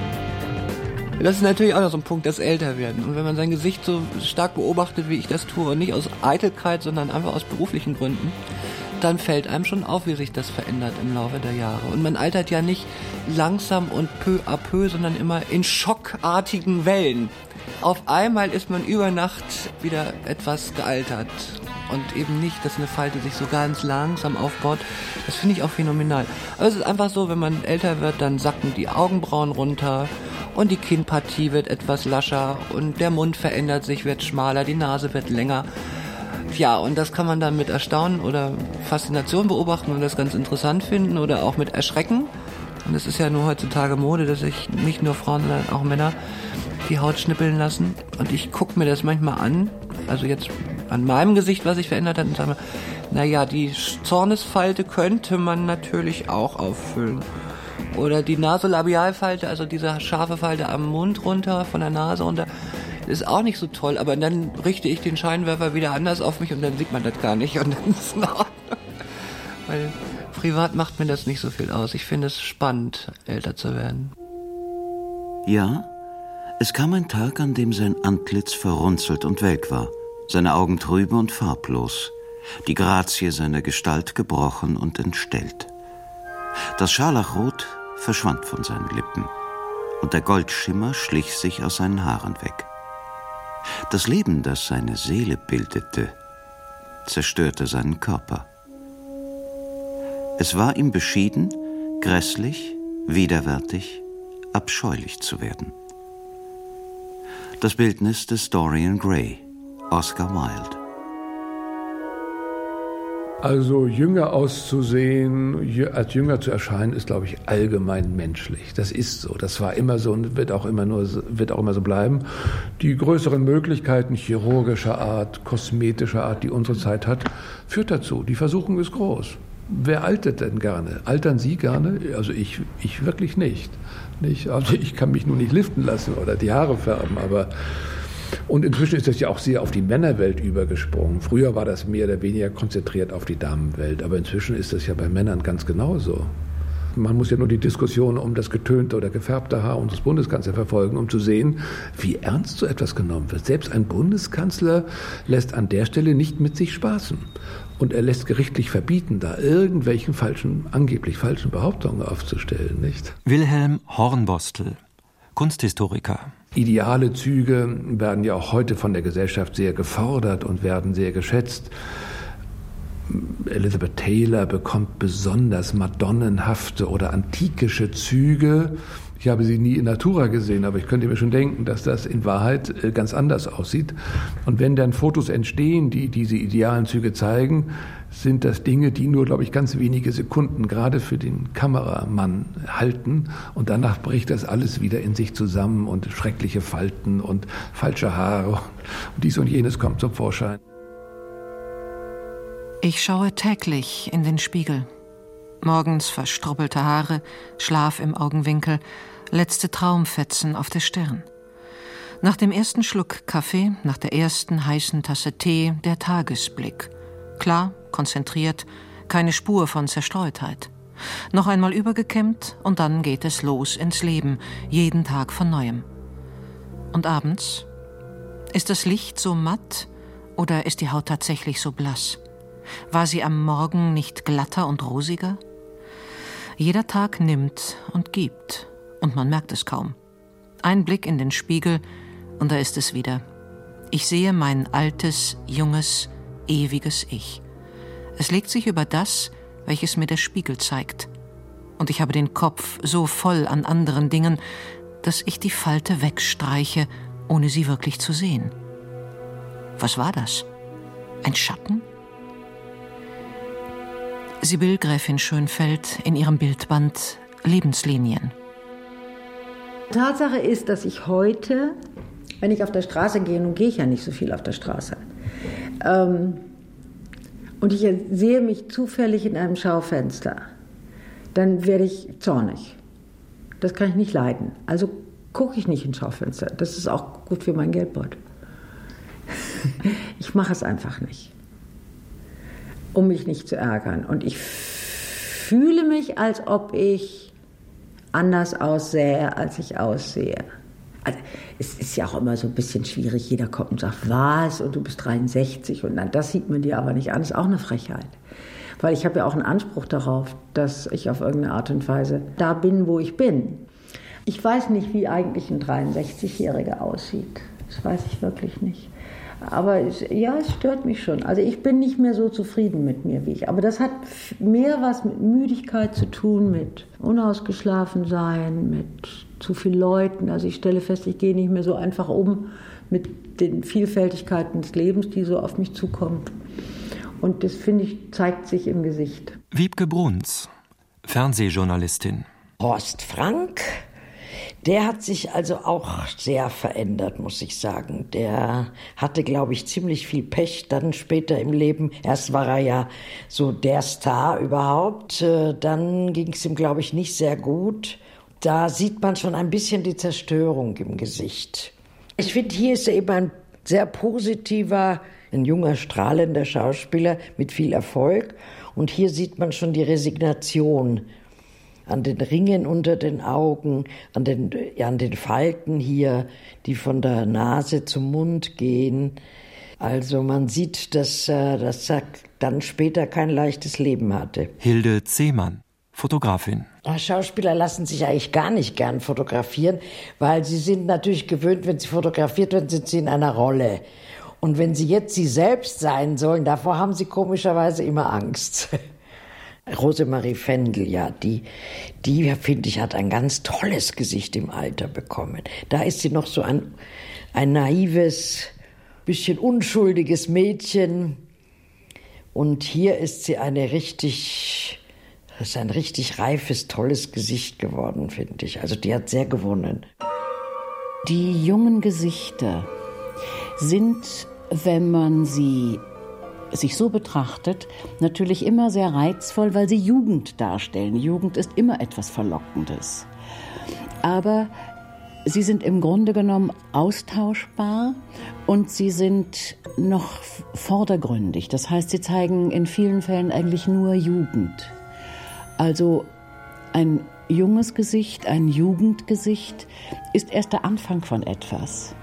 Das ist natürlich auch noch so ein Punkt, das Älterwerden. Und wenn man sein Gesicht so stark beobachtet, wie ich das tue, und nicht aus Eitelkeit, sondern einfach aus beruflichen Gründen, dann fällt einem schon auf, wie sich das verändert im Laufe der Jahre. Und man altert ja nicht langsam und peu à peu, sondern immer in schockartigen Wellen. Auf einmal ist man über Nacht wieder etwas gealtert. Und eben nicht, dass eine Falte sich so ganz langsam aufbaut. Das finde ich auch phänomenal. Aber es ist einfach so, wenn man älter wird, dann sacken die Augenbrauen runter und die Kinnpartie wird etwas lascher und der Mund verändert sich, wird schmaler, die Nase wird länger. Ja, und das kann man dann mit Erstaunen oder Faszination beobachten und das ganz interessant finden oder auch mit Erschrecken. Und es ist ja nur heutzutage Mode, dass sich nicht nur Frauen, sondern auch Männer die Haut schnippeln lassen. Und ich gucke mir das manchmal an, also jetzt an meinem Gesicht, was sich verändert hat, und sage mir, naja, die Zornesfalte könnte man natürlich auch auffüllen. Oder die Nasolabialfalte, also diese scharfe Falte am Mund runter, von der Nase runter, ist auch nicht so toll, aber dann richte ich den Scheinwerfer wieder anders auf mich und dann sieht man das gar nicht und dann ist es in Ordnung. Weil privat macht mir das nicht so viel aus. Ich finde es spannend, älter zu werden. Ja, es kam ein Tag, an dem sein Antlitz verrunzelt und welk war, seine Augen trübe und farblos, die Grazie seiner Gestalt gebrochen und entstellt. Das Scharlachrot verschwand von seinen Lippen und der Goldschimmer schlich sich aus seinen Haaren weg. Das Leben, das seine Seele bildete, zerstörte seinen Körper. Es war ihm beschieden, grässlich, widerwärtig, abscheulich zu werden. Das Bildnis des Dorian Gray, Oscar Wilde. Also jünger auszusehen, als jünger zu erscheinen, ist, glaube ich, allgemein menschlich. Das ist so. Das war immer so und wird auch immer nur, wird auch immer so bleiben. Die größeren Möglichkeiten chirurgischer Art, kosmetischer Art, die unsere Zeit hat, führt dazu. Die Versuchung ist groß. Wer altert denn gerne? Altern Sie gerne? Also ich, ich wirklich nicht. nicht. Also ich kann mich nur nicht liften lassen oder die Haare färben, aber und inzwischen ist das ja auch sehr auf die Männerwelt übergesprungen. Früher war das mehr oder weniger konzentriert auf die Damenwelt, aber inzwischen ist das ja bei Männern ganz genauso. Man muss ja nur die Diskussion um das getönte oder gefärbte Haar unseres Bundeskanzlers verfolgen, um zu sehen, wie ernst so etwas genommen wird. Selbst ein Bundeskanzler lässt an der Stelle nicht mit sich spaßen. Und er lässt gerichtlich verbieten, da irgendwelchen falschen, angeblich falschen Behauptungen aufzustellen, nicht? Wilhelm Hornbostel, Kunsthistoriker. Ideale Züge werden ja auch heute von der Gesellschaft sehr gefordert und werden sehr geschätzt. Elizabeth Taylor bekommt besonders madonnenhafte oder antikische Züge. Ich habe sie nie in Natura gesehen, aber ich könnte mir schon denken, dass das in Wahrheit ganz anders aussieht. Und wenn dann Fotos entstehen, die diese idealen Züge zeigen, sind das Dinge, die nur, glaube ich, ganz wenige Sekunden gerade für den Kameramann halten. Und danach bricht das alles wieder in sich zusammen und schreckliche Falten und falsche Haare. Und dies und jenes kommt zum Vorschein. Ich schaue täglich in den Spiegel. Morgens verstrubbelte Haare, Schlaf im Augenwinkel, letzte Traumfetzen auf der Stirn. Nach dem ersten Schluck Kaffee, nach der ersten heißen Tasse Tee, der Tagesblick. Klar, konzentriert, keine Spur von Zerstreutheit. Noch einmal übergekämmt und dann geht es los ins Leben, jeden Tag von Neuem. Und abends? Ist das Licht so matt oder ist die Haut tatsächlich so blass? War sie am Morgen nicht glatter und rosiger? Jeder Tag nimmt und gibt und man merkt es kaum. Ein Blick in den Spiegel und da ist es wieder. Ich sehe mein altes, junges, ewiges Ich. Es legt sich über das, welches mir der Spiegel zeigt. Und ich habe den Kopf so voll an anderen Dingen, dass ich die Falte wegstreiche, ohne sie wirklich zu sehen. Was war das? Ein Schatten? Sibylle Gräfin Schönfeld in ihrem Bildband Lebenslinien. Tatsache ist, dass ich heute, wenn ich auf der Straße gehe, nun gehe ich ja nicht so viel auf der Straße, ähm, und ich sehe mich zufällig in einem Schaufenster, dann werde ich zornig. Das kann ich nicht leiden. Also gucke ich nicht ins Schaufenster. Das ist auch gut für meinen Geldbeutel. Ich mache es einfach nicht, um mich nicht zu ärgern. Und ich fühle mich, als ob ich anders aussähe, als ich aussehe. Also, es ist ja auch immer so ein bisschen schwierig. Jeder kommt und sagt, was? Und du bist dreiundsechzig. Und dann, das sieht man dir aber nicht an. Das ist auch eine Frechheit. Weil ich habe ja auch einen Anspruch darauf, dass ich auf irgendeine Art und Weise da bin, wo ich bin. Ich weiß nicht, wie eigentlich ein dreiundsechzigjähriger aussieht. Das weiß ich wirklich nicht. Aber es, ja, es stört mich schon. Also ich bin nicht mehr so zufrieden mit mir wie ich. Aber das hat mehr was mit Müdigkeit zu tun, mit unausgeschlafen sein, mit zu vielen Leuten. Also ich stelle fest, ich gehe nicht mehr so einfach um mit den Vielfältigkeiten des Lebens, die so auf mich zukommen. Und das, finde ich, zeigt sich im Gesicht. Wiebke Bruns, Fernsehjournalistin. Horst Frank, der hat sich also auch sehr verändert, muss ich sagen. Der hatte, glaube ich, ziemlich viel Pech dann später im Leben. Erst war er ja so der Star überhaupt. Dann ging es ihm, glaube ich, nicht sehr gut. Da sieht man schon ein bisschen die Zerstörung im Gesicht. Ich finde, hier ist er eben ein sehr positiver, ein junger, strahlender Schauspieler mit viel Erfolg. Und hier sieht man schon die Resignation an den Ringen unter den Augen, an den, ja, an den Falten hier, die von der Nase zum Mund gehen. Also man sieht, dass, dass er dann später kein leichtes Leben hatte. Hilde Zehmann, Fotografin. Schauspieler lassen sich eigentlich gar nicht gern fotografieren, weil sie sind natürlich gewöhnt, wenn sie fotografiert werden, sind sie in einer Rolle. Und wenn sie jetzt sie selbst sein sollen, davor haben sie komischerweise immer Angst. Rosemarie Fendel, ja, die, die, finde ich, hat ein ganz tolles Gesicht im Alter bekommen. Da ist sie noch so ein, ein naives, bisschen unschuldiges Mädchen. Und hier ist sie eine richtig, das ist ein richtig reifes, tolles Gesicht geworden, finde ich. Also die hat sehr gewonnen. Die jungen Gesichter sind, wenn man sie sich so betrachtet, natürlich immer sehr reizvoll, weil sie Jugend darstellen. Jugend ist immer etwas Verlockendes. Aber sie sind im Grunde genommen austauschbar und sie sind noch vordergründig. Das heißt, sie zeigen in vielen Fällen eigentlich nur Jugend. Also ein junges Gesicht, ein Jugendgesicht ist erst der Anfang von etwas.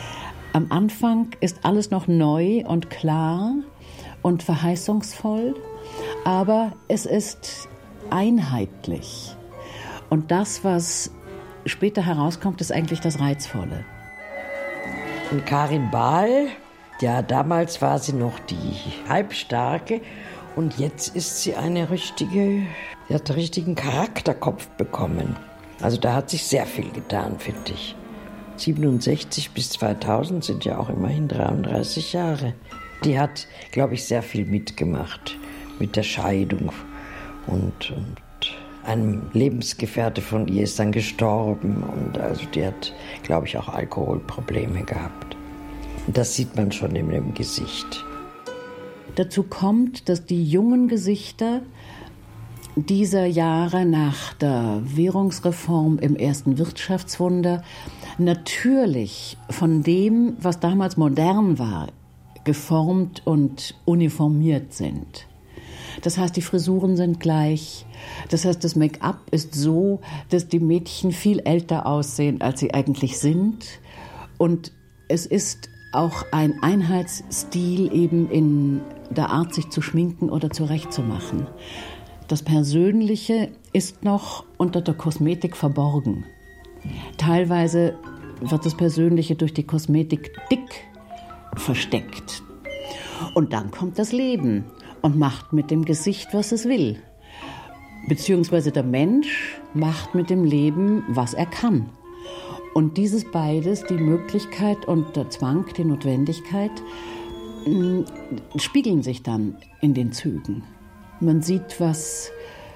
Am Anfang ist alles noch neu und klar und verheißungsvoll, aber es ist einheitlich. Und das, was später herauskommt, ist eigentlich das Reizvolle. Und Karin Bahl, ja, damals war sie noch die Halbstarke und jetzt ist sie eine richtige, sie hat einen richtigen Charakterkopf bekommen. Also da hat sich sehr viel getan, finde ich. siebenundsechzig bis zweitausend sind ja auch immerhin dreiunddreißig Jahre. Die hat, glaube ich, sehr viel mitgemacht mit der Scheidung. Und, und ein Lebensgefährte von ihr ist dann gestorben. Und also die hat, glaube ich, auch Alkoholprobleme gehabt. Und das sieht man schon in dem Gesicht. Dazu kommt, dass die jungen Gesichter dieser Jahre nach der Währungsreform im ersten Wirtschaftswunder natürlich von dem, was damals modern war, geformt und uniformiert sind. Das heißt, die Frisuren sind gleich. Das heißt, das Make-up ist so, dass die Mädchen viel älter aussehen, als sie eigentlich sind. Und es ist auch ein Einheitsstil eben in der Art, sich zu schminken oder zurechtzumachen. Das Persönliche ist noch unter der Kosmetik verborgen. Teilweise wird das Persönliche durch die Kosmetik dick versteckt. Und dann kommt das Leben und macht mit dem Gesicht, was es will. Beziehungsweise der Mensch macht mit dem Leben, was er kann. Und dieses beides, die Möglichkeit und der Zwang, die Notwendigkeit, mh, spiegeln sich dann in den Zügen. Man sieht, was,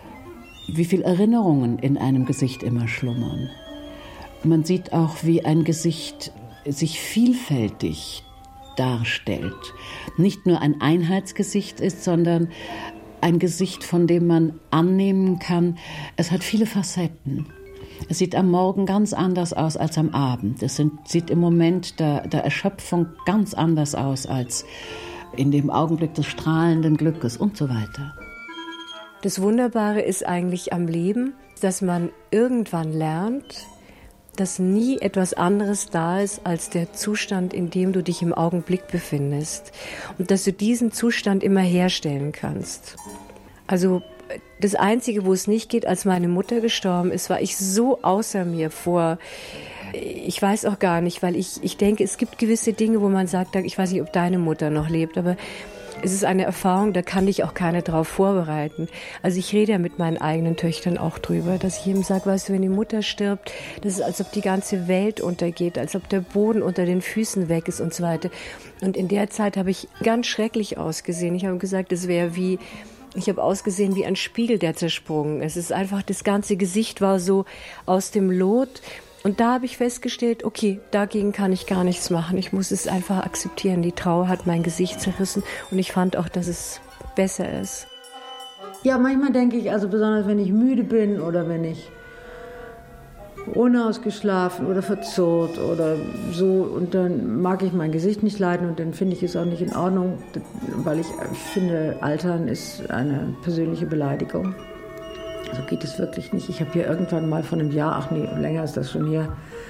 wie viel Erinnerungen in einem Gesicht immer schlummern. Man sieht auch, wie ein Gesicht sich vielfältig darstellt. Nicht nur ein Einheitsgesicht ist, sondern ein Gesicht, von dem man annehmen kann, es hat viele Facetten. Es sieht am Morgen ganz anders aus als am Abend. Es sind, sieht im Moment der, der Erschöpfung ganz anders aus als in dem Augenblick des strahlenden Glückes und so weiter. Das Wunderbare ist eigentlich am Leben, dass man irgendwann lernt, dass nie etwas anderes da ist als der Zustand, in dem du dich im Augenblick befindest. Und dass du diesen Zustand immer herstellen kannst. Also das Einzige, wo es nicht geht, als meine Mutter gestorben ist, war ich so außer mir vor, ich weiß auch gar nicht, weil ich, ich denke, es gibt gewisse Dinge, wo man sagt, ich weiß nicht, ob deine Mutter noch lebt, aber es ist eine Erfahrung, da kann dich auch keiner drauf vorbereiten. Also ich rede ja mit meinen eigenen Töchtern auch drüber, dass ich eben sage, weißt du, wenn die Mutter stirbt, das ist, als ob die ganze Welt untergeht, als ob der Boden unter den Füßen weg ist und so weiter. Und in der Zeit habe ich ganz schrecklich ausgesehen. Ich habe gesagt, es wäre wie, ich habe ausgesehen wie ein Spiegel, der zersprungen ist. Es ist einfach, das ganze Gesicht war so aus dem Lot. Und da habe ich festgestellt, okay, dagegen kann ich gar nichts machen. Ich muss es einfach akzeptieren. Die Trauer hat mein Gesicht zerrissen und ich fand auch, dass es besser ist. Ja, manchmal denke ich, also besonders wenn ich müde bin oder wenn ich unausgeschlafen oder verzurrt oder so, und dann mag ich mein Gesicht nicht leiden und dann finde ich es auch nicht in Ordnung, weil ich finde, Altern ist eine persönliche Beleidigung. So geht es wirklich nicht. Ich habe hier irgendwann mal von einem Jahr, ach nee, länger ist das schon hier,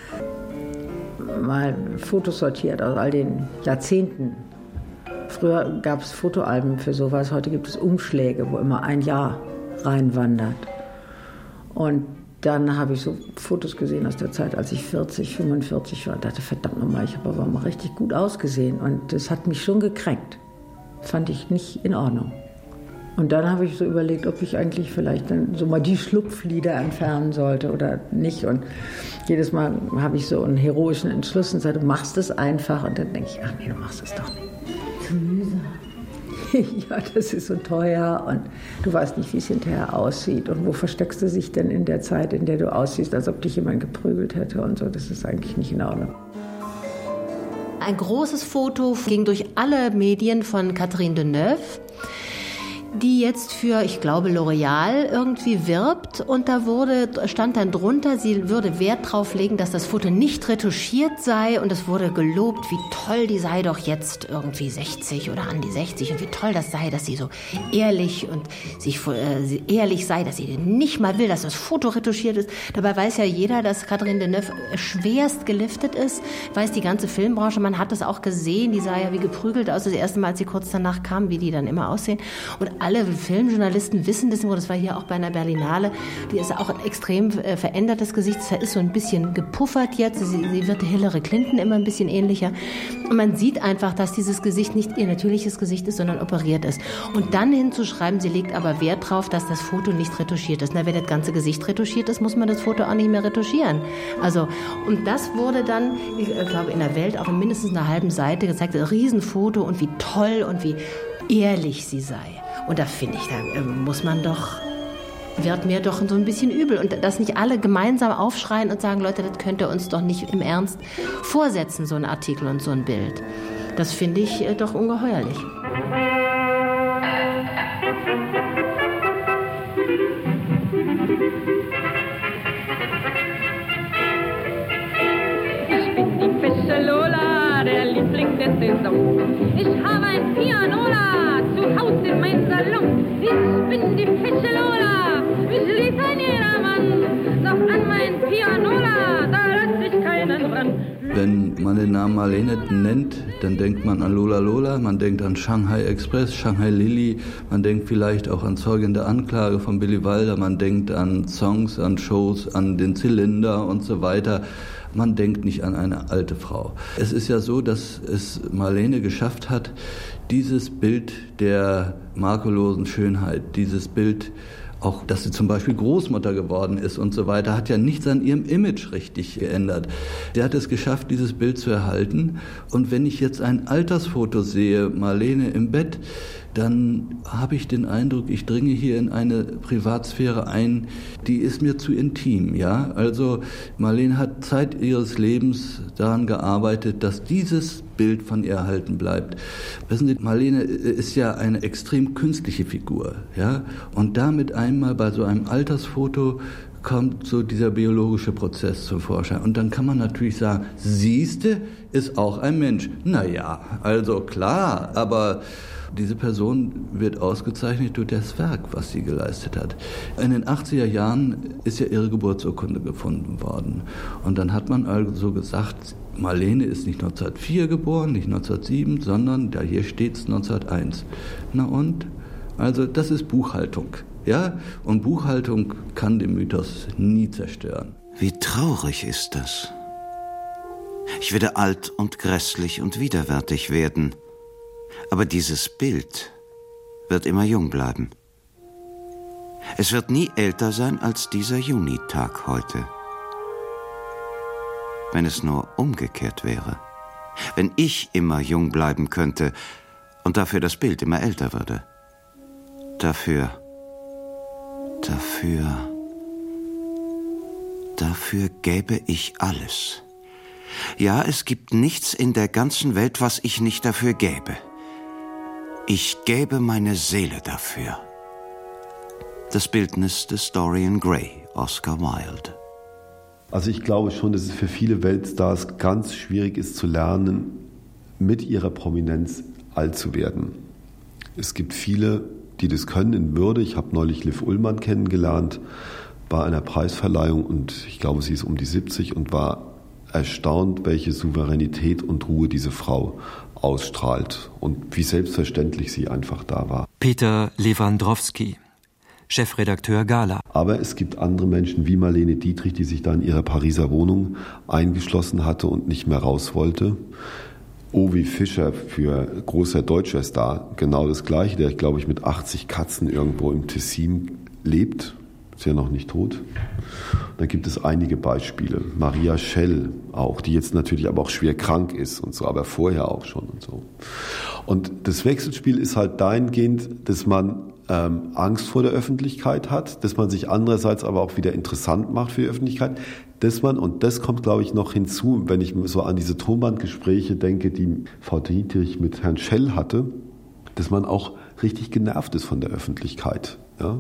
mal Fotos sortiert aus all den Jahrzehnten. Früher gab es Fotoalben für sowas, heute gibt es Umschläge, wo immer ein Jahr reinwandert. Und dann habe ich so Fotos gesehen aus der Zeit, als ich vierzig, fünfundvierzig war. Ich dachte, verdammt nochmal, ich habe aber mal richtig gut ausgesehen. Und das hat mich schon gekränkt. Fand ich nicht in Ordnung. Und dann habe ich so überlegt, ob ich eigentlich vielleicht dann so mal die Schlupflider entfernen sollte oder nicht. Und jedes Mal habe ich so einen heroischen Entschluss und sage, du machst es einfach. Und dann denke ich, ach nee, du machst es doch nicht. Zu mühsam. Ja, das ist so teuer und du weißt nicht, wie es hinterher aussieht. Und wo versteckst du dich denn in der Zeit, in der du aussiehst, als ob dich jemand geprügelt hätte und so. Das ist eigentlich nicht in Ordnung. Ein großes Foto ging durch alle Medien von Catherine Deneuve, die jetzt für, ich glaube, L'Oréal irgendwie wirbt. Und da wurde, stand dann drunter, sie würde Wert drauf legen, dass das Foto nicht retuschiert sei. Und es wurde gelobt, wie toll die sei doch jetzt irgendwie sechzig oder an die sechzig. Und wie toll das sei, dass sie so ehrlich und sich äh, ehrlich sei, dass sie nicht mal will, dass das Foto retuschiert ist. Dabei weiß ja jeder, dass Catherine Deneuve schwerst geliftet ist. Weiß die ganze Filmbranche, man hat das auch gesehen. Die sah ja wie geprügelt aus, das erste Mal, als sie kurz danach kam, wie die dann immer aussehen. Und alle Filmjournalisten wissen das, das war hier auch bei einer Berlinale, die ist auch ein extrem äh, verändertes Gesicht, das ist so ein bisschen gepuffert jetzt, sie, sie wird Hillary Clinton immer ein bisschen ähnlicher und man sieht einfach, dass dieses Gesicht nicht ihr natürliches Gesicht ist, sondern operiert ist. Und dann hinzuschreiben, sie legt aber Wert drauf, dass das Foto nicht retuschiert ist. Na, wenn das ganze Gesicht retuschiert ist, muss man das Foto auch nicht mehr retuschieren. Also, und das wurde dann, ich glaube, in der Welt auch in mindestens einer halben Seite gezeigt, ein Riesenfoto und wie toll und wie ehrlich sie sei. Und da finde ich, da muss man doch, wird mir doch so ein bisschen übel. Und dass nicht alle gemeinsam aufschreien und sagen, Leute, das könnt ihr uns doch nicht im Ernst vorsetzen, so ein Artikel und so ein Bild. Das finde ich doch ungeheuerlich. Liebling Saison. Ich habe ein Pianola zu Haus in meinem Salon. Ich bin die fesche Lola, mich liebt ein jedermann. Doch an mein Pianola, da lass ich keinen ran. Wenn man den Namen Marlene nennt, dann denkt man an Lola Lola, man denkt an Shanghai Express, Shanghai Lily, man denkt vielleicht auch an Zeugin der Anklage von Billy Wilder, man denkt an Songs, an Shows, an den Zylinder und so weiter. Man denkt nicht an eine alte Frau. Es ist ja so, dass es Marlene geschafft hat, dieses Bild der makellosen Schönheit, dieses Bild auch, dass sie zum Beispiel Großmutter geworden ist und so weiter, hat ja nichts an ihrem Image richtig geändert. Sie hat es geschafft, dieses Bild zu erhalten. Und wenn ich jetzt ein Altersfoto sehe, Marlene im Bett, dann habe ich den Eindruck, ich dringe hier in eine Privatsphäre ein, die ist mir zu intim, ja. Also Marlene hat Zeit ihres Lebens daran gearbeitet, dass dieses Bild von ihr erhalten bleibt. Wissen Sie, Marlene ist ja eine extrem künstliche Figur, ja. Und damit einmal bei so einem Altersfoto kommt so dieser biologische Prozess zum Vorschein. Und dann kann man natürlich sagen, siehste, ist auch ein Mensch. Naja, also klar, aber diese Person wird ausgezeichnet durch das Werk, was sie geleistet hat. In den achtziger Jahren ist ja ihre Geburtsurkunde gefunden worden. Und dann hat man also gesagt, Marlene ist nicht neunzehnhundertvier geboren, nicht neunzehnhundertsieben, sondern da hier steht es neunzehnhunderteins. Na und? Also das ist Buchhaltung. Ja? Und Buchhaltung kann den Mythos nie zerstören. Wie traurig ist das? Ich werde alt und grässlich und widerwärtig werden. Aber dieses Bild wird immer jung bleiben. Es wird nie älter sein als dieser Junitag heute. Wenn es nur umgekehrt wäre. Wenn ich immer jung bleiben könnte und dafür das Bild immer älter würde. Dafür, dafür, dafür gäbe ich alles. Ja, es gibt nichts in der ganzen Welt, was ich nicht dafür gäbe. Ich gäbe meine Seele dafür. Das Bildnis des Dorian Gray, Oscar Wilde. Also ich glaube schon, dass es für viele Weltstars ganz schwierig ist zu lernen, mit ihrer Prominenz alt zu werden. Es gibt viele, die das können in Würde. Ich habe neulich Liv Ullmann kennengelernt bei einer Preisverleihung und ich glaube, sie ist um die siebzig und war erstaunt, welche Souveränität und Ruhe diese Frau ausstrahlt und wie selbstverständlich sie einfach da war. Peter Lewandowski, Chefredakteur Gala. Aber es gibt andere Menschen wie Marlene Dietrich, die sich da in ihrer Pariser Wohnung eingeschlossen hatte und nicht mehr raus wollte. Ovi Fischer, für großer deutscher Star, genau das Gleiche, der, glaube ich, mit achtzig Katzen irgendwo im Tessin lebt. Ist ja noch nicht tot. Da gibt es einige Beispiele. Maria Schell auch, die jetzt natürlich aber auch schwer krank ist und so, aber vorher auch schon und so. Und das Wechselspiel ist halt dahingehend, dass man ähm, Angst vor der Öffentlichkeit hat, dass man sich andererseits aber auch wieder interessant macht für die Öffentlichkeit, dass man, und das kommt, glaube ich, noch hinzu, wenn ich so an diese Tonbandgespräche denke, die Frau Dietrich mit Herrn Schell hatte, dass man auch richtig genervt ist von der Öffentlichkeit, ja.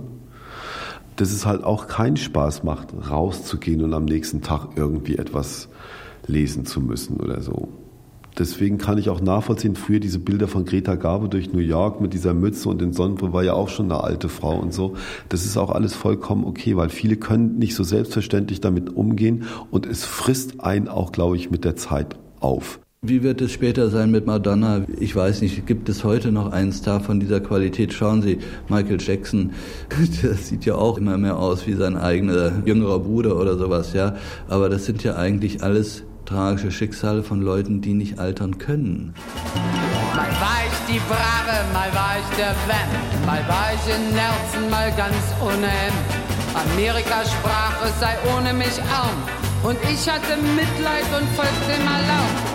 Dass es halt auch keinen Spaß macht, rauszugehen und am nächsten Tag irgendwie etwas lesen zu müssen oder so. Deswegen kann ich auch nachvollziehen, früher diese Bilder von Greta Garbo durch New York mit dieser Mütze und den Sonnenbrillen, war ja auch schon eine alte Frau und so. Das ist auch alles vollkommen okay, weil viele können nicht so selbstverständlich damit umgehen und es frisst einen auch, glaube ich, mit der Zeit auf. Wie wird es später sein mit Madonna? Ich weiß nicht, gibt es heute noch einen Star von dieser Qualität? Schauen Sie, Michael Jackson, der sieht ja auch immer mehr aus wie sein eigener jüngerer Bruder oder sowas, ja. Aber das sind ja eigentlich alles tragische Schicksale von Leuten, die nicht altern können. Mal war ich die Brave, mal war ich der Vamp, mal war ich in Nerzen, mal ganz ohne Hemd. Amerika sprach, es sei ohne mich arm, und ich hatte Mitleid und folgte mal laut.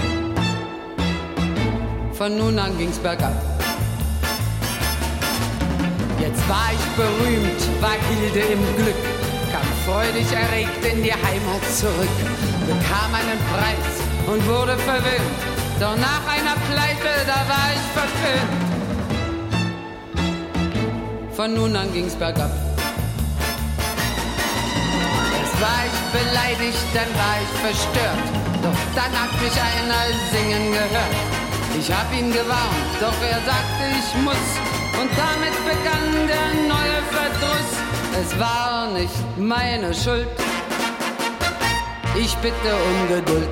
Von nun an ging's bergab. Jetzt war ich berühmt, war Hilde im Glück, kam freudig erregt in die Heimat zurück, bekam einen Preis und wurde verwöhnt, doch nach einer Pleite, da war ich verpönt. Von nun an ging's bergab. Erst war ich beleidigt, dann war ich verstört, Doch dann hat mich einer singen gehört. Ich hab ihn gewarnt, doch er sagte, ich muss. Und damit begann der neue Verdruss. Es war nicht meine Schuld. Ich bitte um Geduld.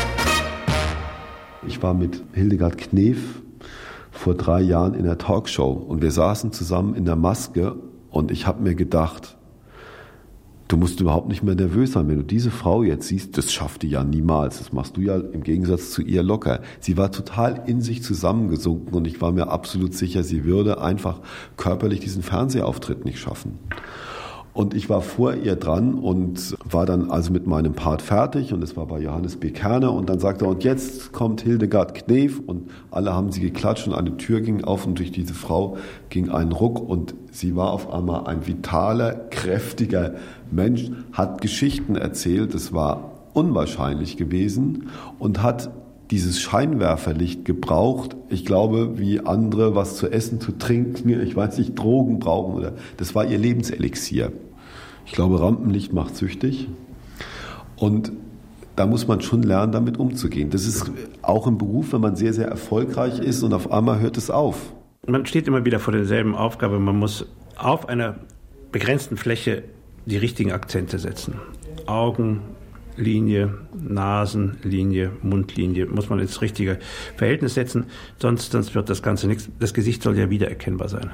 Ich war mit Hildegard Knef vor drei Jahren in der Talkshow und wir saßen zusammen in der Maske und ich habe mir gedacht, du musst überhaupt nicht mehr nervös sein, wenn du diese Frau jetzt siehst, das schafft die ja niemals, das machst du ja im Gegensatz zu ihr locker. Sie war total in sich zusammengesunken und ich war mir absolut sicher, sie würde einfach körperlich diesen Fernsehauftritt nicht schaffen. Und ich war vor ihr dran und war dann also mit meinem Part fertig und es war bei Johannes B. Kerner und dann sagte er, und jetzt kommt Hildegard Knef und alle haben sie geklatscht und eine Tür ging auf und durch diese Frau ging ein Ruck und sie war auf einmal ein vitaler, kräftiger Mensch, hat Geschichten erzählt, es war unwahrscheinlich gewesen und hat dieses Scheinwerferlicht gebraucht, ich glaube, wie andere was zu essen, zu trinken, ich weiß nicht, Drogen brauchen oder das war ihr Lebenselixier. Ich glaube, Rampenlicht macht süchtig und da muss man schon lernen, damit umzugehen. Das ist auch im Beruf, wenn man sehr, sehr erfolgreich ist und auf einmal hört es auf. Man steht immer wieder vor derselben Aufgabe, man muss auf einer begrenzten Fläche die richtigen Akzente setzen. Augen, Linie, Nasenlinie, Mundlinie, muss man ins richtige Verhältnis setzen, sonst, sonst wird das Ganze nichts. Das Gesicht soll ja wiedererkennbar sein.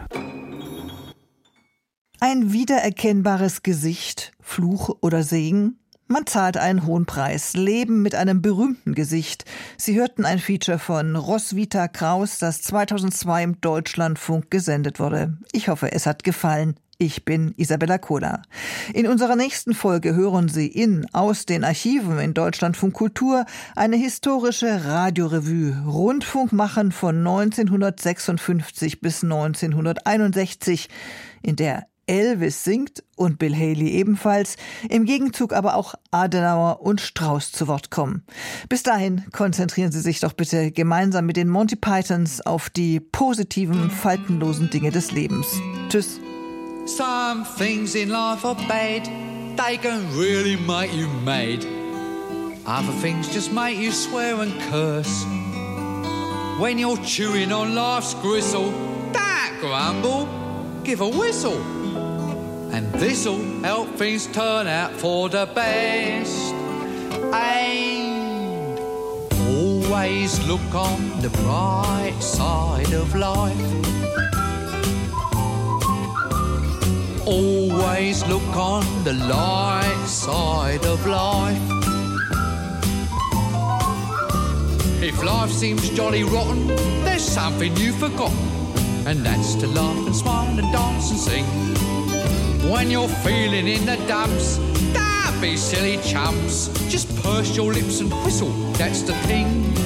Ein wiedererkennbares Gesicht, Fluch oder Segen? Man zahlt einen hohen Preis. Leben mit einem berühmten Gesicht. Sie hörten ein Feature von Roswitha Kraus, das zweitausendzwei im Deutschlandfunk gesendet wurde. Ich hoffe, es hat gefallen. Ich bin Isabella Kohler. In unserer nächsten Folge hören Sie in Aus den Archiven in Deutschlandfunk Kultur eine historische Radiorevue, Rundfunkmachen von neunzehnhundertsechsundfünfzig bis neunzehnhunderteinundsechzig, in der Elvis singt und Bill Haley ebenfalls, im Gegenzug aber auch Adenauer und Strauss zu Wort kommen. Bis dahin konzentrieren Sie sich doch bitte gemeinsam mit den Monty Pythons auf die positiven, faltenlosen Dinge des Lebens. Tschüss. Some things in life are bad, they can really make you mad. Other things just make you swear and curse. When you're chewing on life's gristle, don't grumble, give a whistle. And this'll help things turn out for the best. And always look on the bright side of life. Always look on the light side of life. If life seems jolly rotten, there's something you've forgotten, and that's to laugh and smile and dance and sing. When you're feeling in the dumps, don't be silly chumps. Just purse your lips and whistle, that's the thing.